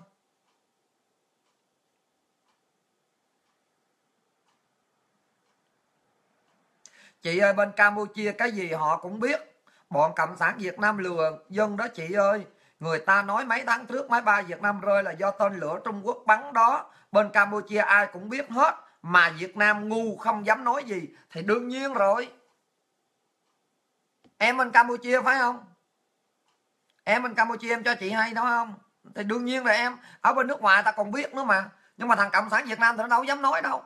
Chị ơi, bên Campuchia cái gì họ cũng biết. Bọn Cộng sản Việt Nam lừa dân đó chị ơi. Người ta nói mấy tháng trước máy bay Việt Nam rơi là do tên lửa Trung Quốc bắn đó. Bên Campuchia ai cũng biết hết, mà Việt Nam ngu không dám nói gì. Thì đương nhiên rồi. Em bên Campuchia phải không? Em bên Campuchia em cho chị hay đó không? Thì đương nhiên là em ở bên nước ngoài ta còn biết nữa mà. Nhưng mà thằng Cộng sản Việt Nam thì nó đâu dám nói đâu.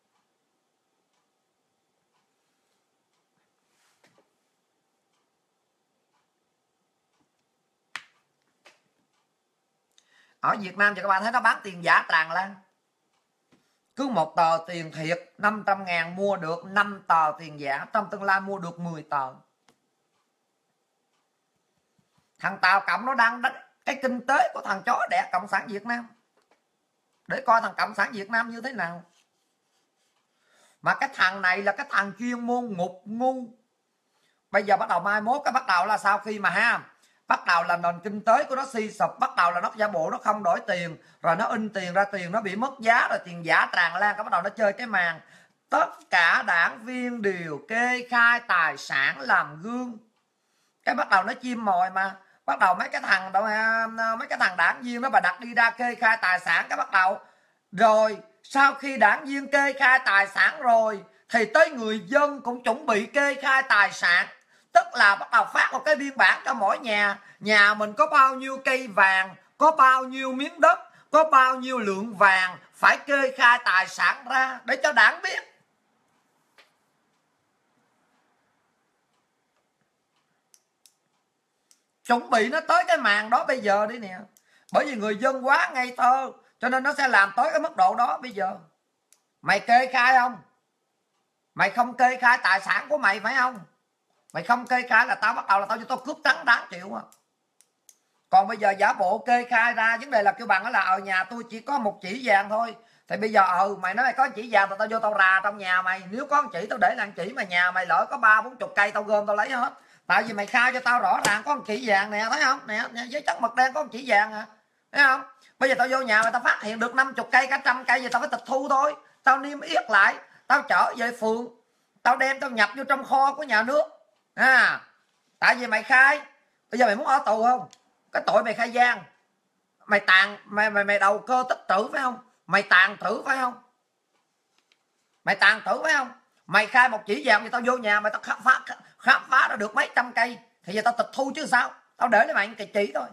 Ở Việt Nam thì các bạn thấy nó bán tiền giả tràn lan. Cứ một tờ tiền thiệt 500.000 mua được 5 tờ tiền giả, trong tương lai mua được 10 tờ. Thằng Tàu Cộng nó đang đánh cái kinh tế của thằng chó đẻ Cộng sản Việt Nam, để coi thằng Cộng sản Việt Nam như thế nào. Mà cái thằng này là cái thằng chuyên môn ngục ngu. Bây giờ bắt đầu mai mốt cái bắt đầu là sau khi mà ha, bắt đầu là nền kinh tế của nó suy sụp, bắt đầu là nó giả bộ nó không đổi tiền, rồi nó in tiền ra, tiền nó bị mất giá, rồi tiền giả tràn lan, cái bắt đầu nó chơi cái màn tất cả đảng viên đều kê khai tài sản làm gương. Cái bắt đầu nó chim mồi mà, bắt đầu mấy cái thằng đảng viên đó bà đặt đi ra kê khai tài sản, cái bắt đầu rồi sau khi đảng viên kê khai tài sản rồi thì tới người dân cũng chuẩn bị kê khai tài sản. Tức là bắt đầu phát một cái biên bản cho mỗi nhà, nhà mình có bao nhiêu cây vàng, có bao nhiêu miếng đất, có bao nhiêu lượng vàng, phải kê khai tài sản ra để cho đảng biết. Chuẩn bị nó tới cái màn đó bây giờ đi nè. Bởi vì người dân quá ngây thơ, cho nên nó sẽ làm tới cái mức độ đó bây giờ. Mày kê khai không? Mày không kê khai tài sản của mày phải không? Mày không kê khai là tao bắt đầu là tao cho tao cướp trắng đáng chịu à. Còn bây giờ giả bộ kê khai ra, vấn đề là kêu bằng đó là ở nhà tôi chỉ có một chỉ vàng thôi. Thì bây giờ mày nói mày có chỉ vàng thì tao vô tao rà trong nhà mày. Nếu có một chỉ tao để làm chỉ, mà nhà mày lỡ có 30-40 cây tao gom tao lấy hết. Tại vì mày khai cho tao rõ ràng có một chỉ vàng nè, thấy không? Nè, giấy trắng mực đen có một chỉ vàng à. Thấy không? Bây giờ tao vô nhà mày tao phát hiện được 50 cây, cả 100 cây, giờ tao phải tịch thu thôi. Tao niêm yết lại, tao chở về phường, tao đem tao nhập vô trong kho của nhà nước. Tại vì mày khai, bây giờ mày muốn ở tù không? Cái tội mày khai gian, mày tàn, mày đầu cơ tích trữ phải không? Mày tàn trữ phải không? Mày tàn trữ phải không? Mày khai một chỉ vàng thì tao vô nhà mày tao khám phá ra được mấy trăm cây thì giờ tao tịch thu chứ sao? Tao để lấy mày cái chỉ thôi.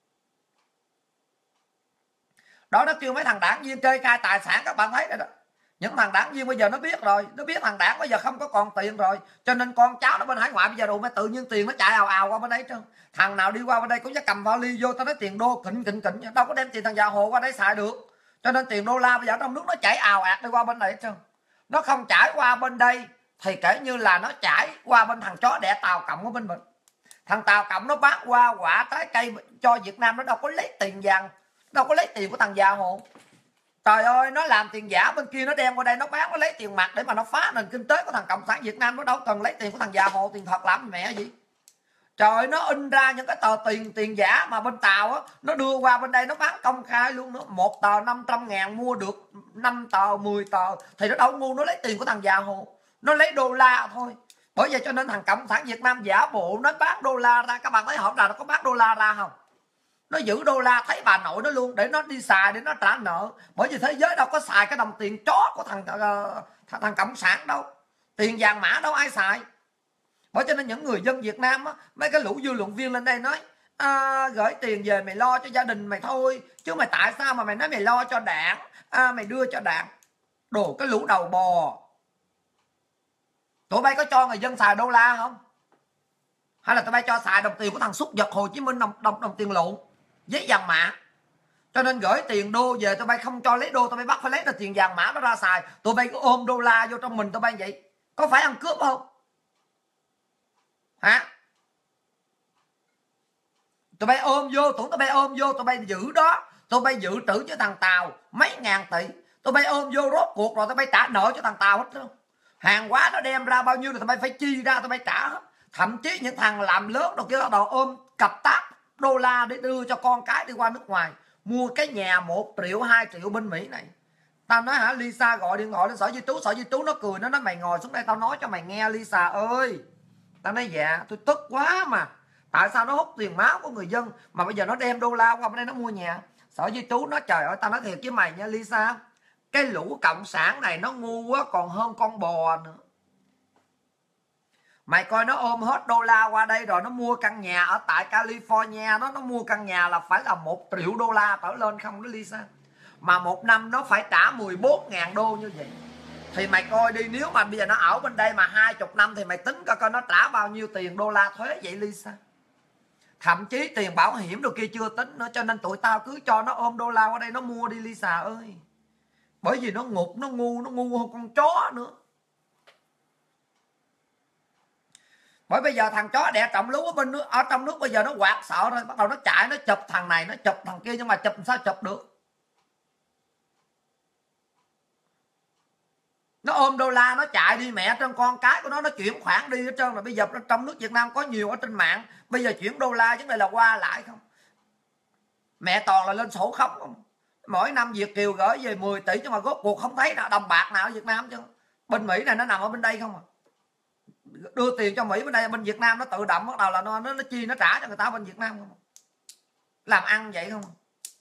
Đó, nó kêu mấy thằng đảng viên kê khai tài sản, các bạn thấy rồi đó. Những thằng đảng viên bây giờ nó biết rồi, nó biết thằng đảng bây giờ không có còn tiền rồi, cho nên con cháu nó bên hải ngoại bây giờ rồi mới tự nhiên tiền nó chạy ào ào qua bên đấy trơn. Thằng nào đi qua bên đây cũng chỉ cầm vali vô, tao nói tiền đô kịnh, đâu có đem tiền thằng già hồ qua đây xài được. Cho nên tiền đô la bây giờ trong nước nó chảy ào ạt đi qua bên này trơn. Nó không chảy qua bên đây thì kể như là nó chảy qua bên thằng chó đẻ Tàu Cộng ở bên mình. Thằng Tàu Cộng nó bán qua quả trái cây cho Việt Nam, nó đâu có lấy tiền vàng, đâu có lấy tiền của thằng già hồ. Trời ơi, nó làm tiền giả bên kia nó đem qua đây nó bán, nó lấy tiền mặt để mà nó phá nền kinh tế của thằng Cộng sản Việt Nam. Nó đâu cần lấy tiền của thằng già hồ, tiền thật làm mẹ gì. Trời ơi, nó in ra những cái tờ tiền giả mà bên Tàu á, nó đưa qua bên đây nó bán công khai luôn nữa. Một tờ 500.000 mua được 5 tờ 10 tờ thì nó đâu ngu, nó lấy tiền của thằng già hồ, nó lấy đô la thôi. Bởi vậy cho nên thằng Cộng sản Việt Nam giả bộ nó bán đô la ra. Các bạn thấy hôm nào nó có bán đô la ra không? Nó giữ đô la thấy bà nội nó luôn để nó đi xài, để nó trả nợ. Bởi vì thế giới đâu có xài cái đồng tiền chó của thằng Cộng sản đâu. Tiền vàng mã đâu ai xài. Bởi cho nên những người dân Việt Nam á, mấy cái lũ dư luận viên lên đây nói gửi tiền về mày lo cho gia đình mày thôi, chứ mày tại sao mà mày nói mày lo cho đảng, mày đưa cho đảng. Đồ cái lũ đầu bò. Tụi bay có cho người dân xài đô la không? Hay là tụi bay cho xài đồng tiền của thằng súc vật Hồ Chí Minh, đồng tiền lộn, giấy vàng mã? Cho nên gửi tiền đô về tụi bay không cho lấy đô, tụi bay bắt phải lấy được tiền vàng mã nó ra xài. Tụi bay cứ ôm đô la vô trong mình tụi bay vậy, có phải ăn cướp không? Hả? Tụi bay ôm vô, tụi bay ôm vô, tụi bay giữ đó, tụi bay dự trữ cho thằng Tàu mấy ngàn tỷ, tụi bay ôm vô rốt cuộc rồi tụi bay trả nợ cho thằng Tàu hết trơn. Hàng hóa nó đem ra bao nhiêu là tụi bay phải chi ra, tụi bay trả hết. Thậm chí những thằng làm lớn đồ kia đầu ôm cặp táp đô la để đưa cho con cái đi qua nước ngoài mua cái nhà 1 triệu 2 triệu bên Mỹ này. Tao nói hả, Lisa gọi điện thoại lên Sở Di Trú, Sở Di Trú nó cười, nó nói mày ngồi xuống đây tao nói cho mày nghe Lisa ơi. Tao nói dạ, tôi tức quá mà. Tại sao nó hút tiền máu của người dân mà bây giờ nó đem đô la qua bên đây nó mua nhà. Sở Di Trú nó trời ơi, tao nói thiệt với mày nha Lisa, cái lũ cộng sản này nó ngu quá còn hơn con bò nữa. Mày coi nó ôm hết đô la qua đây rồi nó mua căn nhà ở tại California, nó mua căn nhà là phải là 1 triệu đô la trở lên không đó Lisa. Mà một năm nó phải trả 14.000 đô như vậy. Thì mày coi đi, nếu mà bây giờ nó ở bên đây mà 20 năm thì mày tính coi nó trả bao nhiêu tiền đô la thuế vậy Lisa. Thậm chí tiền bảo hiểm đồ kia chưa tính nữa. Cho nên tụi tao cứ cho nó ôm đô la qua đây nó mua đi Lisa ơi. Bởi vì nó ngục, nó ngu hơn con chó nữa. Bởi bây giờ thằng chó đẻ trọng lú ở bên nước, ở trong nước bây giờ nó quạt sợ rồi, bắt đầu nó chạy, nó chụp thằng này, nó chụp thằng kia, nhưng mà chụp sao chụp được. Nó ôm đô la nó chạy đi mẹ, trên con cái của nó chuyển khoản đi hết trơn rồi. Bây giờ trong nước Việt Nam có nhiều ở trên mạng, bây giờ chuyển đô la chứ này là qua lại không. Mẹ toàn là lên sổ khống không. Mỗi năm Việt kiều gửi về 10 tỷ nhưng mà rốt cuộc không thấy đồng bạc nào ở Việt Nam chứ. Bên Mỹ này nó nằm ở bên đây không à. Đưa tiền cho Mỹ bên đây, bên Việt Nam nó tự động bắt đầu là nó chi nó trả cho người ta bên Việt Nam không. Làm ăn vậy không.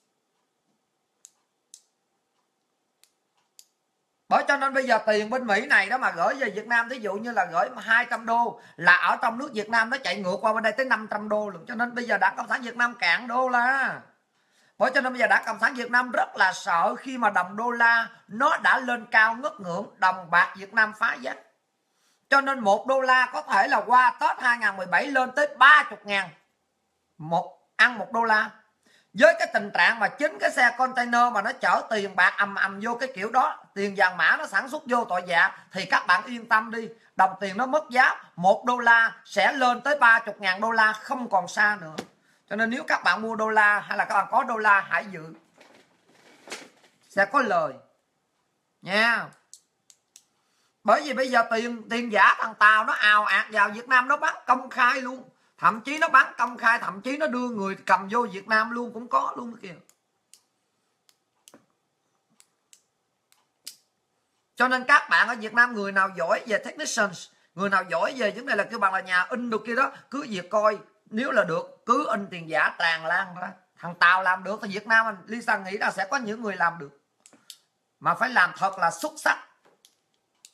Bởi cho nên bây giờ tiền bên Mỹ này đó mà gửi về Việt Nam, thí dụ như là gửi 200 đô là ở trong nước Việt Nam nó chạy ngược qua bên đây tới 500 đô luôn. Cho nên bây giờ Đảng Cộng sản Việt Nam cạn đô la. Bởi cho nên bây giờ Đảng Cộng sản Việt Nam rất là sợ khi mà đồng đô la nó đã lên cao ngất ngưỡng, đồng bạc Việt Nam phá giá. Cho nên 1 đô la có thể là qua Tết 2017 lên tới 30.000 ăn 1 đô la. Với cái tình trạng mà chính cái xe container mà nó chở tiền bạc ầm vô cái kiểu đó, tiền vàng mã nó sản xuất vô tội dạ, thì các bạn yên tâm đi, đồng tiền nó mất giá, 1 đô la sẽ lên tới 30.000 đô la không còn xa nữa. Cho nên nếu các bạn mua đô la hay là các bạn có đô la hãy dự, sẽ có lời nha. Bởi vì bây giờ tiền giả thằng Tàu nó ào ạt vào Việt Nam, nó bán công khai luôn. Thậm chí nó bán công khai, thậm chí nó đưa người cầm vô Việt Nam luôn cũng có luôn kìa. Cho nên các bạn ở Việt Nam, người nào giỏi về technicians, người nào giỏi về vấn đề là kêu bằng là nhà in được kia đó, cứ việc coi, nếu là được cứ in tiền giả tràn lan ra. Thằng Tàu làm được thì Việt Nam Lisa nghĩ là sẽ có những người làm được, mà phải làm thật là xuất sắc.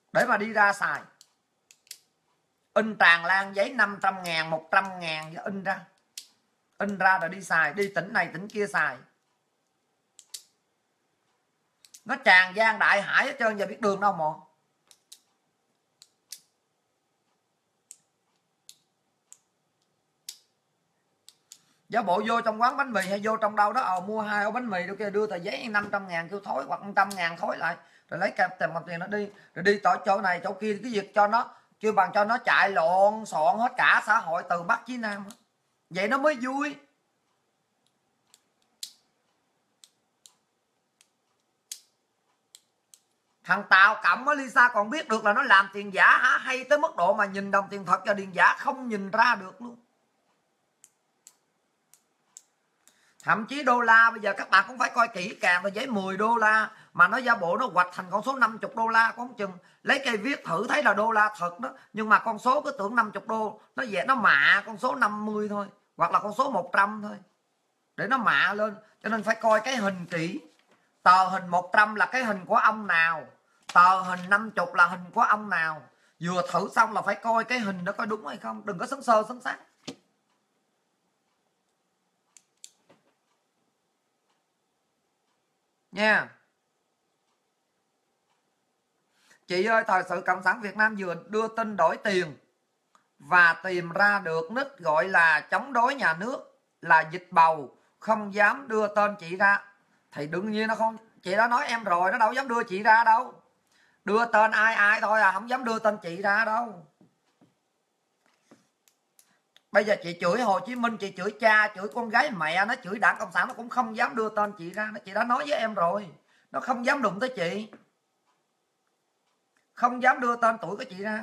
để mà đi ra xài. In tràn lan giấy 500.000, 100.000 in ra rồi đi xài, đi tỉnh này tỉnh kia xài. Nó tràn gian đại hải hết trơn, giờ biết đường đâu mà. Giả bộ vô trong quán bánh mì hay vô trong đâu đó mua 2 ổ bánh mì đâu kia, đưa tờ giấy 500.000 kêu thối hoặc 100.000 thối lại, rồi lấy tiền mặt tiền nó đi, rồi đi tới chỗ này chỗ kia, cái việc cho nó chưa bằng cho nó chạy lộn xộn hết cả xã hội từ Bắc chí Nam. Vậy nó mới vui. Thằng Tàu Cộng với Lisa còn biết được là nó làm tiền giả hả, hay tới mức độ mà nhìn đồng tiền thật và tiền giả không nhìn ra được luôn. Thậm chí đô la bây giờ các bạn cũng phải coi kỹ càng, tờ giấy 10 đô la mà nó giả bộ nó hoạch thành con số 50 đô la, có không chừng lấy cây viết thử thấy là đô la thật đó, nhưng mà con số cứ tưởng 50 đô, nó về nó mạ con số 50 thôi, hoặc là con số 100 thôi để nó mạ lên. Cho nên phải coi cái hình kỹ. Tờ hình 100 là cái hình của ông nào, tờ hình 50 là hình của ông nào. Vừa thử xong là phải coi cái hình nó có đúng hay không, đừng có sấn sơ sấn sát nha. Chị ơi, Thời sự Cộng sản Việt Nam vừa đưa tin đổi tiền và tìm ra được nick gọi là chống đối nhà nước là dịch bầu, không dám đưa tên chị ra. Thì đương nhiên nó không, chị đã nói em rồi, nó đâu dám đưa chị ra đâu. Đưa tên ai thôi à, không dám đưa tên chị ra đâu. Bây giờ chị chửi Hồ Chí Minh, chị chửi cha, chửi con gái mẹ nó, chửi Đảng Cộng sản, nó cũng không dám đưa tên chị ra. Chị đã nói với em rồi, nó không dám đụng tới chị, không dám đưa tên tuổi của chị ra.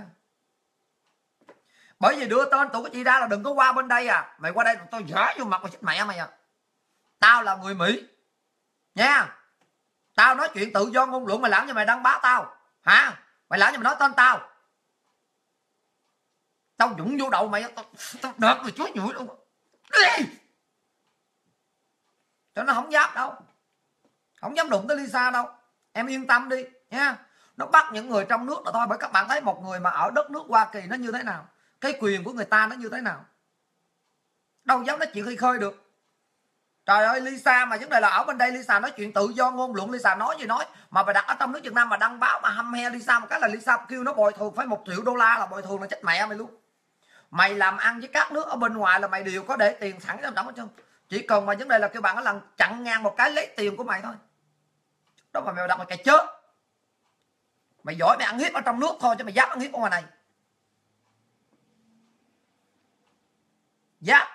Bởi vì đưa tên tuổi của chị ra là đừng có qua bên đây à. Mày qua đây tao giả vô mặt mày chết mẹ mày à. Tao là người Mỹ nha. Tao nói chuyện tự do ngôn luận, mày làm gì mày đăng bá tao hả? Mày làm gì mày nói tên tao? Tao dũng vô đầu mày, tao đợt mày chuối nhủi luôn. Đi. Cho nó không dám đâu, không dám đụng tới Lisa đâu. Em yên tâm đi nha. Nó bắt những người trong nước là thôi. Bởi các bạn thấy một người mà ở đất nước Hoa Kỳ nó như thế nào, cái quyền của người ta nó như thế nào, đâu dám nói chuyện khơi khơi được. Trời ơi, Lisa mà vấn đề là ở bên đây Lisa nói chuyện tự do ngôn luận, Lisa nói gì nói, mà bà đặt ở trong nước Việt Nam mà đăng báo mà hăm he Lisa một cái là Lisa kêu nó bồi thường phải 1 triệu đô la, là bồi thường là chết mẹ mày luôn. Mày làm ăn với các nước ở bên ngoài là mày đều có để tiền sẵn trong đó hết trơn. Chỉ cần mà vấn đề là kêu bạn nó lần chặn ngang một cái lấy tiền của mày thôi. Đó mà mày đặt mày cày chết. Mày giỏi mày ăn hiếp ở trong nước thôi chứ mày dám ăn hiếp ở ngoài này. Dám.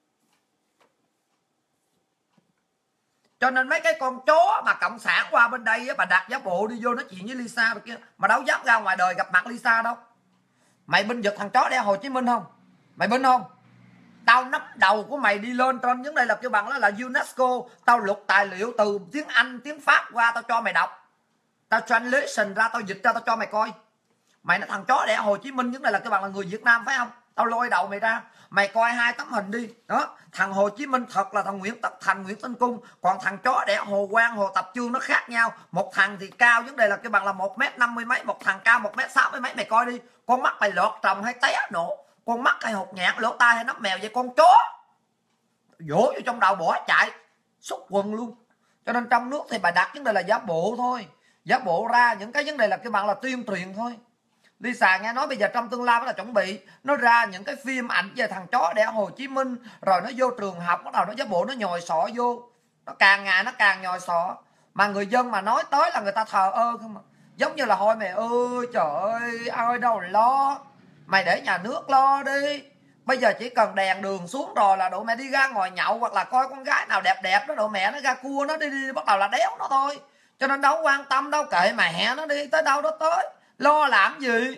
Cho nên mấy cái con chó mà cộng sản qua bên đây á, bà đặt giá bộ đi vô nói chuyện với Lisa kia, mà đâu dám ra ngoài đời gặp mặt Lisa đâu. Mày binh vực thằng chó đeo Hồ Chí Minh không? Mày binh không? Tao nắp đầu của mày đi lên trên vấn đây là kêu bằng đó là UNESCO. Tao lục tài liệu từ tiếng Anh, tiếng Pháp qua, tao cho mày đọc. Tao translation ra, tao dịch ra, tao cho mày coi. Mày nói thằng chó đẻ Hồ Chí Minh vấn đây là kêu bằng là người Việt Nam phải không? Tao lôi đầu mày ra, mày coi 2 tấm hình đi. Đó, thằng Hồ Chí Minh thật là thằng Nguyễn Tất Thành, Nguyễn Tân Cung. Còn thằng chó đẻ Hồ Quang, Hồ Tập Chương nó khác nhau. Một thằng thì cao vấn đề là kêu bằng là 1m50 mấy, một thằng cao 1m60 mấy. Mày coi đi, con mắt mày lọt trồng hay té nổ, con mắt hay hột nhạt, lỗ tai hay nắp mèo vậy con chó. Vỗ vô trong đầu bỏ chạy xúc quần luôn. Cho nên trong nước thì bà đặt vấn đề là giả bộ thôi, giả bộ ra những cái vấn đề là cái bạn là tuyên truyền thôi. Lisa nghe nói bây giờ trong tương lai nó là chuẩn bị nó ra những cái phim ảnh về thằng chó đẻ Hồ Chí Minh, rồi nó vô trường học bắt đầu nó giả bộ nó nhồi sọ vô, nó càng ngày nó càng nhồi sọ, mà người dân mà nói tới là người ta thờ ơ không mà. Giống như là thôi mày ơi trời ơi ai đâu lo, mày để nhà nước lo đi. Bây giờ chỉ cần đèn đường xuống rồi là độ mẹ đi ra ngoài nhậu hoặc là coi con gái nào đẹp đẹp đó, độ mẹ nó ra cua nó đi bắt đầu là đéo nó thôi. Cho nên đâu quan tâm đâu, kệ mẹ nó đi, tới đâu đó tới, lo làm gì.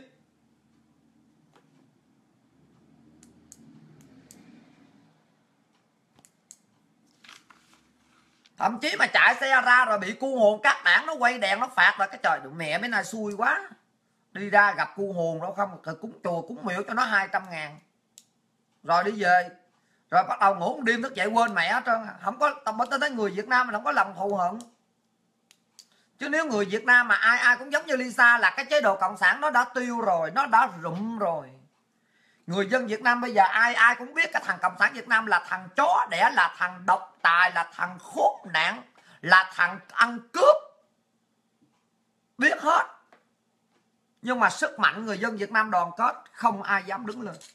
Thậm chí mà chạy xe ra rồi bị cu hồn cắt đảng, nó quay đèn nó phạt là cái trời đụng mẹ mấy nay xui quá. Đi ra gặp cu hồn đâu không, cúng chùa cúng miệu cho nó 200.000 rồi đi về, rồi bắt đầu ngủ một đêm thức dậy quên mẹ hết trơn. Không có, tao mới tới người Việt Nam mình không có lòng thù hận. Chứ nếu người Việt Nam mà ai ai cũng giống như Lisa là cái chế độ cộng sản nó đã tiêu rồi, nó đã rụng rồi. Người dân Việt Nam bây giờ ai ai cũng biết cái thằng cộng sản Việt Nam là thằng chó đẻ, là thằng độc tài, là thằng khốn nạn, là thằng ăn cướp, biết hết. Nhưng mà sức mạnh người dân Việt Nam đoàn kết, không ai dám đứng lên.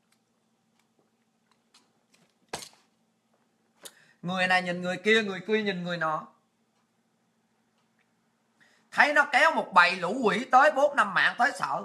Người này nhìn người kia, người kia nhìn người nọ. Thấy nó kéo một bầy lũ quỷ tới 4-5 mạng tới sợ.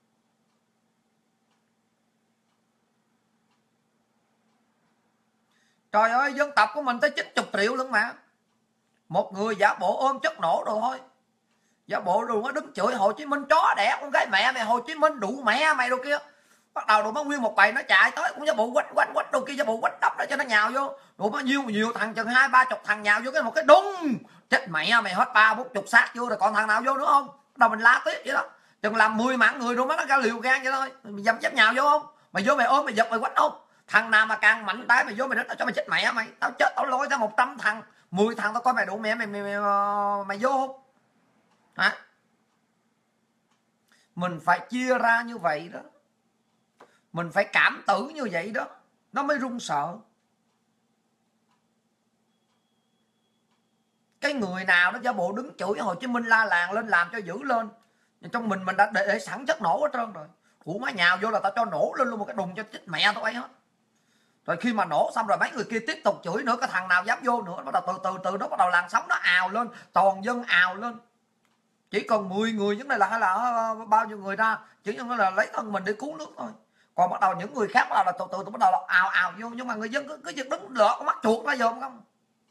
Trời ơi, dân tộc của mình tới 90 triệu lận mà. Một người giả bộ ôm chất nổ rồi thôi. Giả bộ rồi nó đứng chửi Hồ Chí Minh chó đẻ con gái mẹ mày, Hồ Chí Minh đủ mẹ mày đâu kia. Bắt đầu rồi nó nguyên một bầy nó chạy tới cũng giả bộ quánh đâu kia, giả bộ quánh đắp để cho nó nhào vô. Rồi nó nhiều thằng chừng 20-30 thằng nhào vô cái một cái đùng. Chết mẹ mày, hết 30-40 xác vô rồi còn thằng nào vô nữa không? Bắt đầu mình la tiếp vậy đó. Chừng làm 10 mạng người rồi nó ra liều gan vậy thôi. Mày dám nhào vô không? Mày vô mày ôm mày giật mày quánh không? Thằng nào mà càng mạnh tay mày vô mày đánh cho mày chết mẹ mày. Tao chết tao lôi ra 100 thằng, 10 thằng tao coi mày đủ mẹ mày vô không? Hả? Mình phải chia ra như vậy đó. Mình phải cảm tử như vậy đó, nó mới run sợ. Cái người nào đó giả bộ đứng chửi Hồ Chí Minh la làng lên làm cho dữ lên. Trong mình đã để sẵn chất nổ hết trơn rồi. Ủa má nhào vô là tao cho nổ lên luôn một cái đùng cho chết mẹ tao ấy hết. Rồi khi mà nổ xong rồi mấy người kia tiếp tục chửi nữa, cái thằng nào dám vô nữa, bắt đầu từ nó bắt đầu làn sóng nó ào lên, toàn dân ào lên. Chỉ còn 10 người vấn đề là hay là bao nhiêu người ra, chỉ như là lấy thân mình để cứu nước thôi. Còn bắt đầu những người khác bắt đầu là từ bắt đầu là ào vô, nhưng mà người dân cứ đứng lọt con mắt chuột ra dòm không.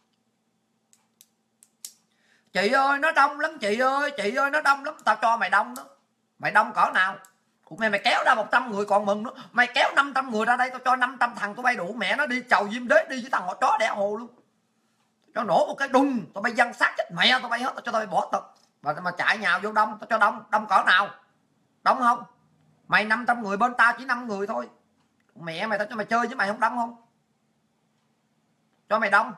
Chị ơi nó đông lắm, chị ơi nó đông lắm. Tao cho mày đông đó. Mày đông cỡ nào? Mày kéo ra 100 người còn mừng nữa. Mày kéo 500 người ra đây, tao cho 500 thằng tụi bay đủ mẹ nó đi chầu Diêm Đế, đi với thằng họ chó đẻ hồ luôn. Cho nổ một cái đùng, tụi bay dân sát chết mẹ tụi bay hết, tao cho tụi bay bỏ tật. Mà chạy nhào vô đông, tao cho đông cỡ nào? Đông không? Mày 500 người, bên tao chỉ 5 người thôi. Mẹ mày, tao cho mày chơi với mày không đông không? Cho mày đông.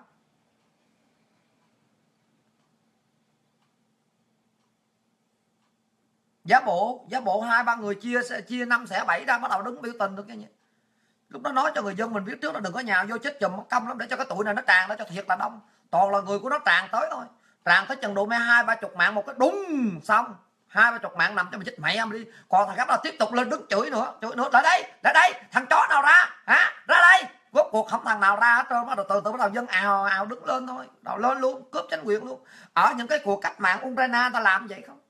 Giả bộ 2-3 người chia 5 xẻ 7 ra bắt đầu đứng biểu tình được cái gì. Lúc đó nói cho người dân mình biết trước là đừng có nhào vô chết chùm mất công lắm, để cho cái tụi này nó tràn ra cho thiệt là đông. Toàn là người của nó tràn tới thôi. Tràn tới chừng độ mấy 20-30 mạng một cái đúng xong. 20-30 mạng nằm cho mày chết mẹ em đi. Còn thằng khác là tiếp tục lên đứng chửi nữa. Lại đây, thằng chó nào ra? Hả? Ra đây. Rốt cuộc không thằng nào ra hết trơn, bắt đầu từ bắt đầu dân ào đứng lên thôi. Đầu lên luôn, cướp chính quyền luôn. Ở những cái cuộc cách mạng Ukraine ta làm vậy không?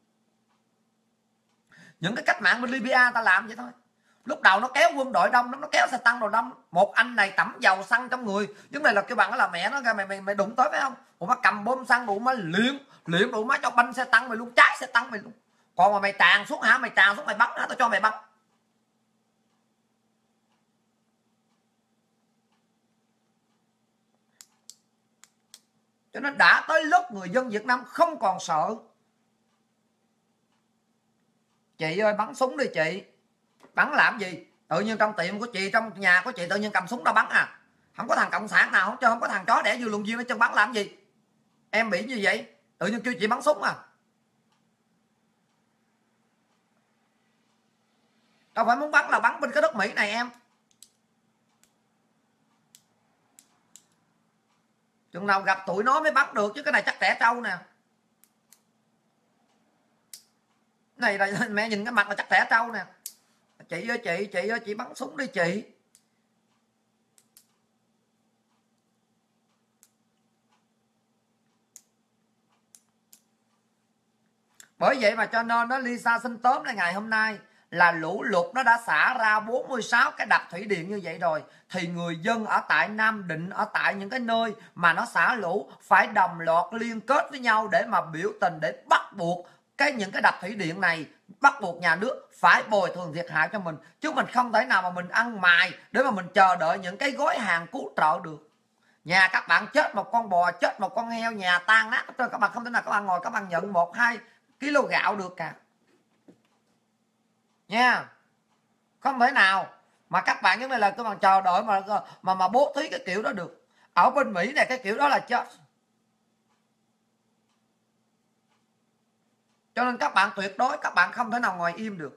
Những cái cách mạng bên Libya ta làm vậy thôi. Lúc đầu nó kéo quân đội đông lắm, nó kéo xe tăng đồ đông. Một anh này tẩm dầu xăng trong người, vấn đề là kêu bằng đó là mẹ nó ra mày đụng tới phải không? Ủa má cầm bom xăng đủ má liệm đủ má cho banh xe tăng mày luôn, cháy xe tăng mày luôn. Còn mà mày tràn xuống hả, mày bắn hả, tao cho mày bắn. Cho nên đã tới lúc người dân Việt Nam không còn sợ. Chị ơi bắn súng đi chị. Bắn làm gì? Tự nhiên trong tiệm của chị, trong nhà của chị tự nhiên cầm súng ra bắn à? Không có thằng cộng sản nào không có thằng chó đẻ dư luận viên ở chân bắn làm gì? Em bị như vậy tự nhiên kêu chị bắn súng à? Đâu phải muốn bắn là bắn bên cái đất Mỹ này em. Chừng nào gặp tụi nó mới bắn được chứ, cái này chắc trẻ trâu nè. Này là mẹ nhìn cái mặt là chắc trẻ trâu nè. Chị ơi chị bắn súng đi chị. Bởi vậy mà cho nên nó Lisa xin tóm là ngày hôm nay là lũ lụt nó đã xả ra 46 cái đập thủy điện như vậy rồi, thì người dân ở tại Nam Định, ở tại những cái nơi mà nó xả lũ phải đồng loạt liên kết với nhau để mà biểu tình, để bắt buộc những cái đập thủy điện này, bắt buộc nhà nước phải bồi thường thiệt hại cho mình, chứ mình không thể nào mà mình ăn mài để mà mình chờ đợi những cái gói hàng cứu trợ được. Nhà các bạn chết một con bò, chết một con heo, nhà tan nát, các bạn không thể nào các bạn ngồi các bạn nhận 1-2 kg gạo được cả nha. Không thể nào mà các bạn như này là các bạn chờ đợi mà bố thí cái kiểu đó được. Ở bên Mỹ này cái kiểu đó là chết. Cho nên các bạn tuyệt đối các bạn không thể nào ngồi im được.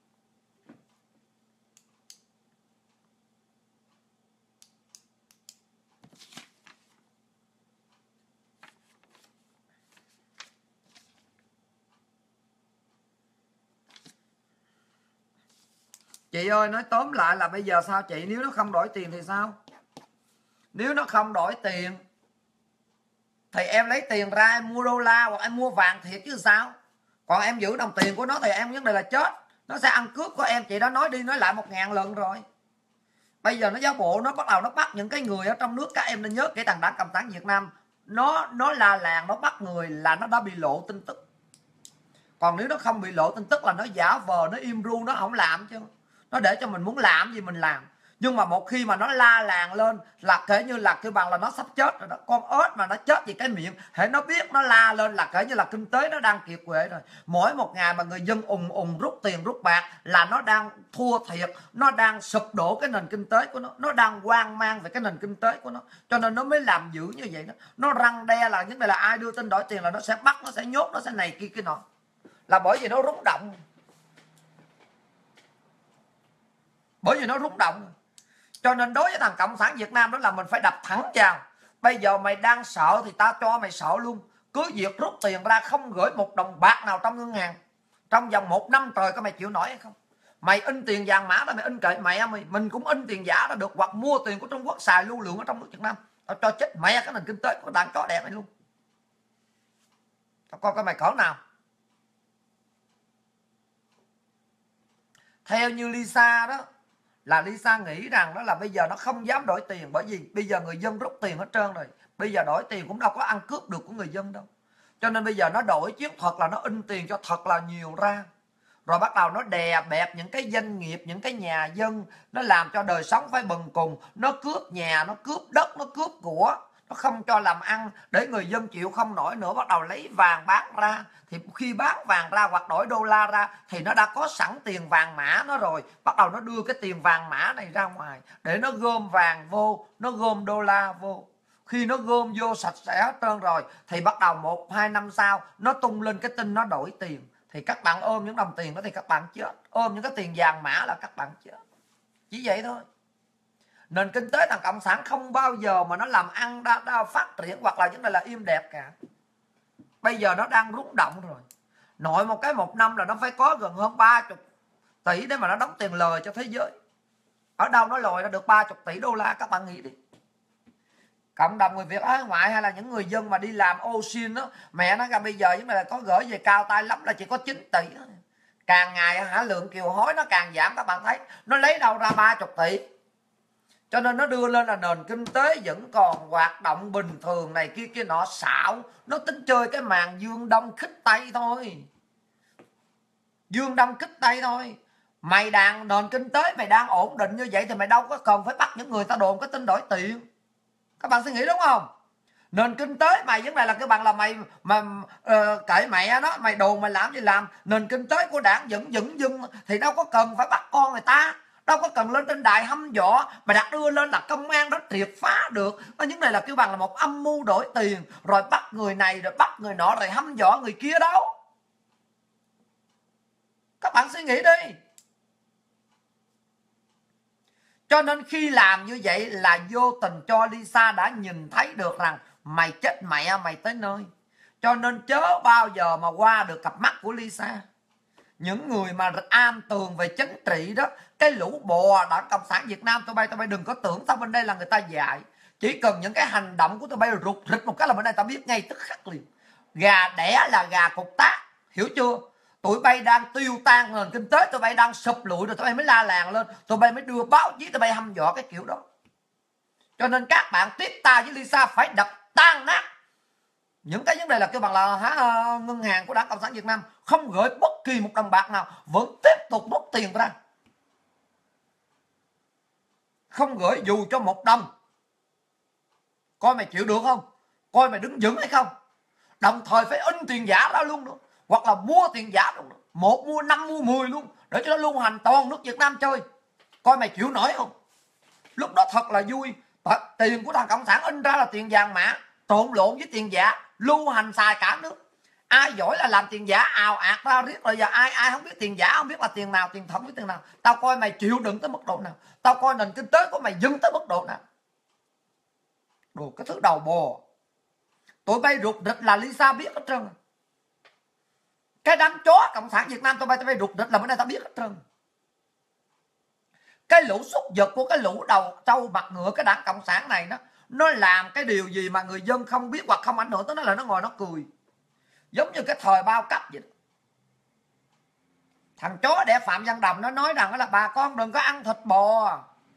Chị ơi, nói tóm lại là bây giờ sao chị? Nếu nó không đổi tiền thì sao? Nếu nó không đổi tiền thì em lấy tiền ra em mua đô la hoặc em mua vàng thiệt chứ sao? Còn em giữ đồng tiền của nó thì em vấn đề là chết. Nó sẽ ăn cướp của em. Chị đã nói đi nói lại 1000 lần rồi. Bây giờ nó giáo bộ nó bắt đầu nó bắt những cái người ở trong nước. Các em nên nhớ cái thằng Đảng Cộng sản Việt Nam nó la làng, nó bắt người là nó đã bị lộ tin tức. Còn nếu nó không bị lộ tin tức là nó giả vờ, nó im ru, nó không làm chứ. Nó để cho mình muốn làm gì mình làm. Nhưng mà một khi mà nó la làng lên là kể như là kêu bằng là nó sắp chết rồi đó. Con ếch mà nó chết vì cái miệng, hễ nó biết nó la lên là kể như là kinh tế nó đang kiệt quệ rồi. Mỗi một ngày mà người dân ùng rút tiền rút bạc là nó đang thua thiệt, nó đang sụp đổ cái nền kinh tế của nó đang hoang mang về cái nền kinh tế của nó. Cho nên nó mới làm dữ như vậy đó. Nó răng đe là những này là ai đưa tin đổi tiền là nó sẽ bắt, nó sẽ nhốt, nó sẽ này kia kia nọ. Là bởi vì nó rung động. Bởi vì nó rung động. Cho nên đối với thằng Cộng sản Việt Nam đó là mình phải đập thẳng vào. Bây giờ mày đang sợ thì tao cho mày sợ luôn. Cứ việc rút tiền ra, không gửi một đồng bạc nào trong ngân hàng trong vòng 1 năm trời, có mày chịu nổi hay không? Mày in tiền vàng mã ra, mày in kệ mẹ mày. Mình cũng in tiền giả ra được, hoặc mua tiền của Trung Quốc xài lưu lượng ở trong nước Việt Nam. Tao cho chết mẹ cái nền kinh tế của đảng chó đẹp này luôn. Tao coi coi mày cỡ nào. Theo như Lisa đó, là Lisa nghĩ rằng đó là bây giờ nó không dám đổi tiền. Bởi vì bây giờ người dân rút tiền hết trơn rồi. Bây giờ đổi tiền cũng đâu có ăn cướp được của người dân đâu. Cho nên bây giờ nó đổi chiến thuật là nó in tiền cho thật là nhiều ra. Rồi bắt đầu nó đè bẹp những cái doanh nghiệp, những cái nhà dân. Nó làm cho đời sống phải bần cùng. Nó cướp nhà, nó cướp đất, nó cướp của. Nó không cho làm ăn để người dân chịu không nổi nữa. Bắt đầu lấy vàng bán ra. Thì khi bán vàng ra hoặc đổi đô la ra thì nó đã có sẵn tiền vàng mã nó rồi. Bắt đầu nó đưa cái tiền vàng mã này ra ngoài để nó gom vàng vô, nó gom đô la vô. Khi nó gom vô sạch sẽ hết trơn rồi thì bắt đầu 1-2 năm sau nó tung lên cái tin nó đổi tiền. Thì các bạn ôm những đồng tiền đó thì các bạn chết. Ôm những cái tiền vàng mã là các bạn chết. Chỉ vậy thôi. Nền kinh tế thằng Cộng sản không bao giờ mà nó làm ăn đã phát triển hoặc là những này là im đẹp cả. Bây giờ nó đang rung động rồi. Nội một cái 1 năm là nó phải có gần hơn 30 tỷ để mà nó đóng tiền lời cho thế giới. Ở đâu nó lòi ra được 30 tỷ đô la, các bạn nghĩ đi. Cộng đồng người Việt ở hải ngoại hay là những người dân mà đi làm ô xin đó, mẹ nó ra bây giờ nhưng mà là có gửi về cao tay lắm là chỉ có 9 tỷ. Càng ngày lượng kiều hối nó càng giảm, các bạn thấy. Nó lấy đâu ra 30 tỷ. Cho nên nó đưa lên là nền kinh tế vẫn còn hoạt động bình thường này kia kia nọ, xạo. Nó tính chơi cái màn dương đông khích tây thôi. Dương đông khích tây thôi. Mày nền kinh tế mày đang ổn định như vậy thì mày đâu có cần phải bắt những người ta đồn cái tin đổi tiền. Các bạn suy nghĩ đúng không? Nền kinh tế mày vấn đề là cái bằng là mày kệ mẹ đó, mày đồn mày làm gì làm. Nền kinh tế của đảng vẫn dưng thì đâu có cần phải bắt con người ta. Đâu có cần lên trên đài hăm dọa mà đặt đưa lên là công an đó triệt phá được. Những này là kêu bằng là một âm mưu đổi tiền, rồi bắt người này rồi bắt người nọ rồi hăm dọa người kia đâu. Các bạn suy nghĩ đi. Cho nên khi làm như vậy là vô tình cho Lisa đã nhìn thấy được rằng mày chết mẹ mày tới nơi. Cho nên chớ bao giờ mà qua được cặp mắt của Lisa. Những người mà am tường về chính trị đó, cái lũ bò Đảng Cộng sản Việt Nam, tụi bay đừng có tưởng tao bên đây là người ta dạy. Chỉ cần những cái hành động của tụi bay rụt rịch một cái là bên đây tao biết ngay tức khắc liền. Gà đẻ là gà cục tác, hiểu chưa? Tụi bay đang tiêu tan nền kinh tế, tụi bay đang sụp lụi rồi tụi bay mới la làng lên, tụi bay mới đưa báo chí, tụi bay hăm dọa cái kiểu đó. Cho nên các bạn tiếp ta với Lisa phải đập tan nát những cái vấn đề là kêu bằng là ngân hàng của Đảng Cộng sản Việt Nam không gửi bất kỳ một đồng bạc nào, vẫn tiếp tục rút tiền ra, không gửi dù cho 1 đồng. Coi mày chịu được không? Coi mày đứng vững hay không? Đồng thời phải in tiền giả ra luôn nữa, hoặc là mua tiền giả luôn nữa. 1 mua 5 mua 10 luôn, để cho nó lưu hành toàn nước Việt Nam chơi. Coi mày chịu nổi không? Lúc đó thật là vui. Tiền của thằng Cộng sản in ra là tiền vàng mã, trộn lộn với tiền giả, lưu hành xài cả nước. Ai giỏi là làm tiền giả ào ạt ra riết, rồi giờ ai không biết tiền giả, không biết là tiền nào, tiền thật, không biết tiền nào. Tao coi mày chịu đựng tới mức độ nào, tao coi nền kinh tế của mày dừng tới mức độ nào. Đồ cái thứ đầu bò. Tụi bay rụt rịch là Lisa biết hết trơn. Cái đám chó Cộng sản Việt Nam tụi bay rụt rịch là bữa nay tao biết hết trơn. Cái lũ xúc vật của cái lũ đầu trâu mặt ngựa cái đảng Cộng sản này nó làm cái điều gì mà người dân không biết hoặc không ảnh hưởng tới nó là nó ngồi nó cười. Giống như cái thời bao cấp vậy. Thằng chó đẻ Phạm Văn Đồng nó nói rằng là bà con đừng có ăn thịt bò,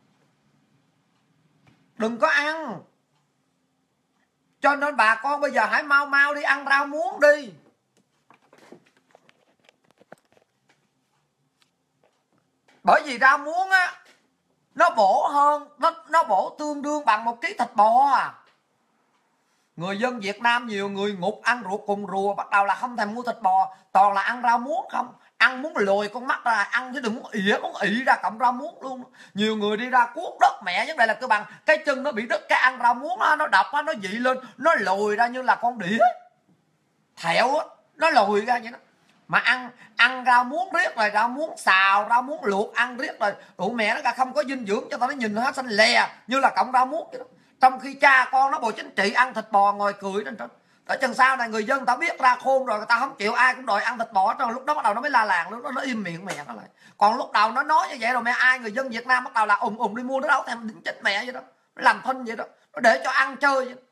đừng có ăn, cho nên bà con bây giờ hãy mau mau đi ăn rau muống đi. Bởi vì rau muống á, nó bổ hơn, nó bổ tương đương bằng 1 ký thịt bò. Người dân Việt Nam nhiều người ngục ăn ruột cùng rùa, bắt đầu là không thèm mua thịt bò, toàn là ăn rau muống không. Ăn muốn lồi con mắt ra, ăn chứ đừng muốn ỉa ra cọng rau muống luôn. Nhiều người đi ra cuốc đất mẹ, vấn đề là cơ bằng cái chân nó bị đứt, cái ăn rau muống nó đập nó dị lên, nó lồi ra như là con đĩa thẹo á, nó lồi ra vậy đó. Mà ăn rau muống riết rồi, rau muống xào, rau muống luộc ăn riết rồi, tụi mẹ nó cả không có dinh dưỡng, cho tao nó nhìn nó xanh lè như là cọng rau muống vậy đó. Trong khi cha con nó Bộ Chính trị ăn thịt bò ngồi cười lên trên. Ở chừng sau này người dân ta biết ra khôn rồi, người ta không chịu, ai cũng đòi ăn thịt bò hết trơn. Lúc đó bắt đầu nó mới la làng, lúc đó nó im miệng mẹ nó lại. Còn lúc đầu nó nói như vậy rồi mẹ, ai người dân Việt Nam bắt đầu là đi mua, nó đâu thèm đính chết mẹ vậy đó, nó làm thinh vậy đó, nó để cho ăn chơi vậy.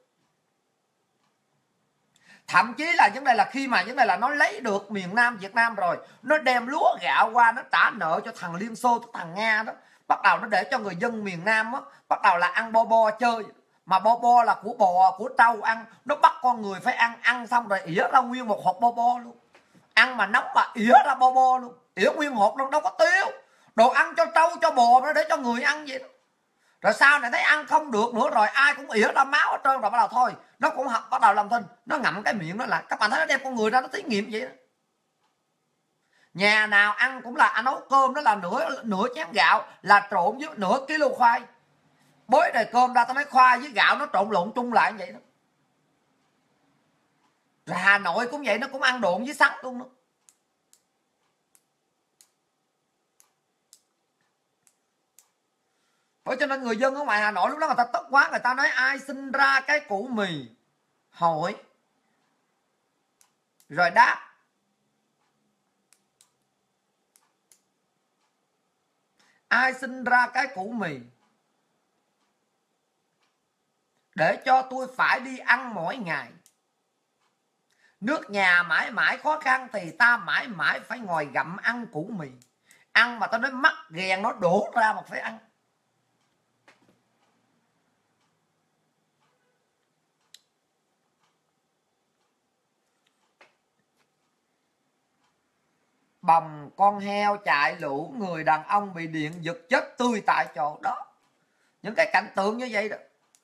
Thậm chí là vấn đề là khi mà vấn đề là nó lấy được miền Nam Việt Nam rồi, nó đem lúa gạo qua nó trả nợ cho thằng Liên Xô, thằng Nga đó, bắt đầu nó để cho người dân miền Nam á bắt đầu là ăn bo bo chơi. Mà bo bo là của bò của trâu ăn, nó bắt con người phải ăn xong rồi ỉa ra nguyên một hộp bo bo luôn, ăn mà nóng mà ỉa ra bo bo luôn, ỉa nguyên hộp luôn, đâu có tiêu. Đồ ăn cho trâu cho bò nó để cho người ăn vậy đó. Rồi sau này thấy ăn không được nữa rồi, ai cũng ỉa ra máu hết trơn rồi, bắt đầu thôi nó cũng bắt đầu làm thinh, nó ngậm cái miệng nó lại. Các bạn thấy nó đem con người ra nó thí nghiệm vậy đó. Nhà nào ăn cũng là ăn nấu cơm, nó là nửa chén gạo là trộn với nửa kilo khoai. Bới đầy cơm ra tao nói khoai với gạo nó trộn lộn chung lại vậy đó. Rồi Hà Nội cũng vậy, nó cũng ăn độn với sắn luôn đó. Bởi cho nên người dân ở ngoài Hà Nội lúc đó người ta tức quá, người ta nói ai sinh ra cái củ mì hỏi rồi đáp. Ai sinh ra cái củ mì để cho tôi phải đi ăn mỗi ngày. Nước nhà mãi mãi khó khăn thì ta mãi mãi phải ngồi gặm ăn củ mì. Ăn mà tao nói mắc ghèn nó đổ ra mà phải ăn. Bầm con heo chạy lũ, người đàn ông bị điện giật chết tươi tại chỗ đó. Những cái cảnh tượng như vậy đó,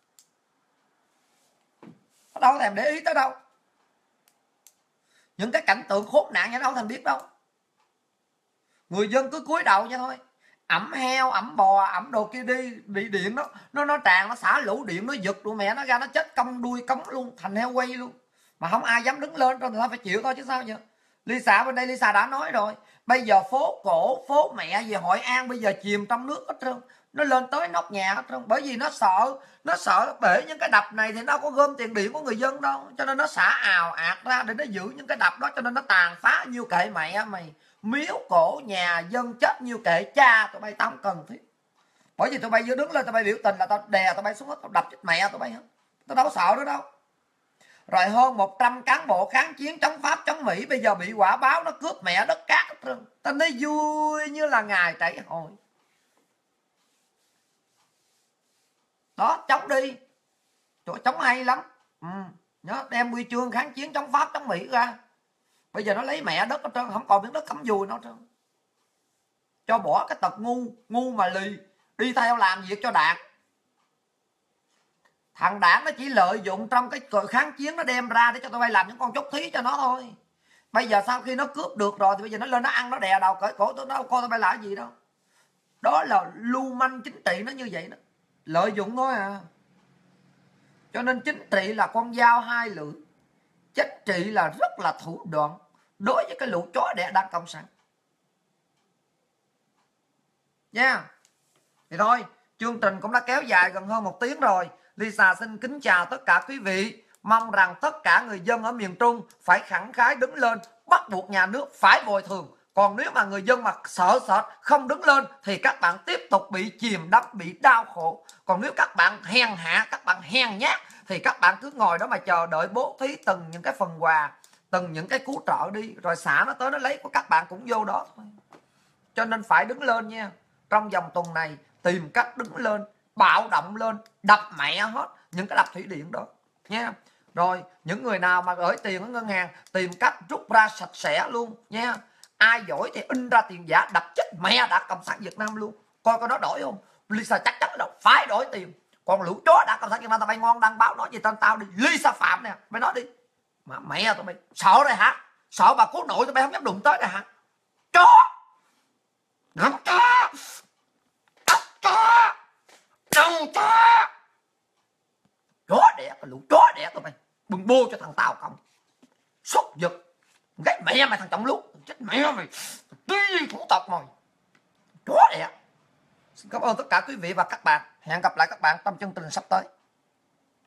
nó đâu thèm để ý tới đâu. Những cái cảnh tượng khốn nạn như đâu thèm biết đâu. Người dân cứ cúi đầu nha thôi. Ẩm heo, ẩm bò, ẩm đồ kia đi, bị điện nó tràn, nó xả lũ điện, nó giật tụi mẹ nó ra, nó chết cong đuôi cống luôn, thành heo quay luôn. Mà không ai dám đứng lên, rồi người ta phải chịu thôi chứ sao vậy. Lisa bên đây Lisa đã nói rồi, bây giờ phố cổ, phố mẹ về Hội An bây giờ chìm trong nước hết trơn. Nó lên tới nóc nhà hết trơn. Bởi vì nó sợ bể những cái đập này thì nó có gom tiền điện của người dân đâu. Cho nên nó xả ào ạt ra để nó giữ những cái đập đó. Cho nên nó tàn phá nhiêu kệ mẹ mày. Miếu cổ nhà dân chết nhiêu kệ cha, tụi bay tao không cần thiết. Bởi vì tụi bay vừa đứng lên tụi bay biểu tình là tao đè tụi bay xuống hết, tao đập chết mẹ tụi bay hết. Tao đâu có sợ nữa đâu. Rồi hơn 100 cán bộ kháng chiến chống Pháp chống Mỹ bây giờ bị quả báo nó cướp mẹ đất cát hết trơn. Tao nói vui như là ngày trải hồi. Đó, chống đi. Trời, chống hay lắm. Nhớ đem huy chương kháng chiến chống Pháp chống Mỹ ra. Bây giờ nó lấy mẹ đất hết trơn, không còn miếng đất cắm dùi nó hết trơn. Cho bỏ cái tật ngu mà lì, đi theo làm việc cho Đảng. Thằng Đảng nó chỉ lợi dụng trong cái kháng chiến nó đem ra để cho tụi bay làm những con chốt thí cho nó thôi. Bây giờ sau khi nó cướp được rồi thì bây giờ nó lên nó ăn, nó đè đầu cởi cổ tụi nó, coi tụi bay là cái gì đâu. Đó là lưu manh chính trị nó như vậy đó. Lợi dụng thôi à. Cho nên chính trị là con dao hai lưỡi. chính trị là rất là thủ đoạn đối với cái lũ chó đẻ Đảng Cộng sản nha. Thì thôi, chương trình cũng đã kéo dài gần hơn 1 tiếng rồi. Lisa xin kính chào tất cả quý vị. Mong rằng tất cả người dân ở miền Trung phải khẳng khái đứng lên, bắt buộc nhà nước phải bồi thường. Còn nếu mà người dân mà sợ sệt không đứng lên thì các bạn tiếp tục bị chìm đắm, bị đau khổ. Còn nếu các bạn hèn hạ, các bạn hèn nhát thì các bạn cứ ngồi đó mà chờ đợi bố thí từng những cái phần quà, từng những cái cứu trợ đi, rồi xã nó tới nó lấy của các bạn cũng vô đó thôi. Cho nên phải đứng lên nha. Trong vòng tuần này tìm cách đứng lên, bạo động lên, đập mẹ hết những cái đập thủy điện đó nha. Rồi những người nào mà gửi tiền ở ngân hàng tìm cách rút ra sạch sẽ luôn nha. Ai giỏi thì in ra tiền giả đập chết mẹ Đảng Cộng sản Việt Nam luôn. Coi nó đổi không. Lisa chắc chắn là phải đổi tiền. Còn lũ chó Đảng Cộng sản Việt Nam tao bay ngon đăng báo nói gì tên tao đi. Lisa Phạm nè, mày nói đi. Mà mẹ tụi mày sợ rồi hả? Sợ bà cố nội tụi bay không dám đụng tới rồi hả? Chó! Nắm chó! Cắt chó! Đừng chó! Chó đẻ, cái lũ chó đẻ tụi mày bưng bô cho thằng tao không sốt giật cái mẹ mày thằng Trọng Lúc chết mẹ mày tí thủ tộc mày chó đẻ. Xin cảm ơn tất cả quý vị và các bạn. Hẹn gặp lại các bạn trong chương trình sắp tới.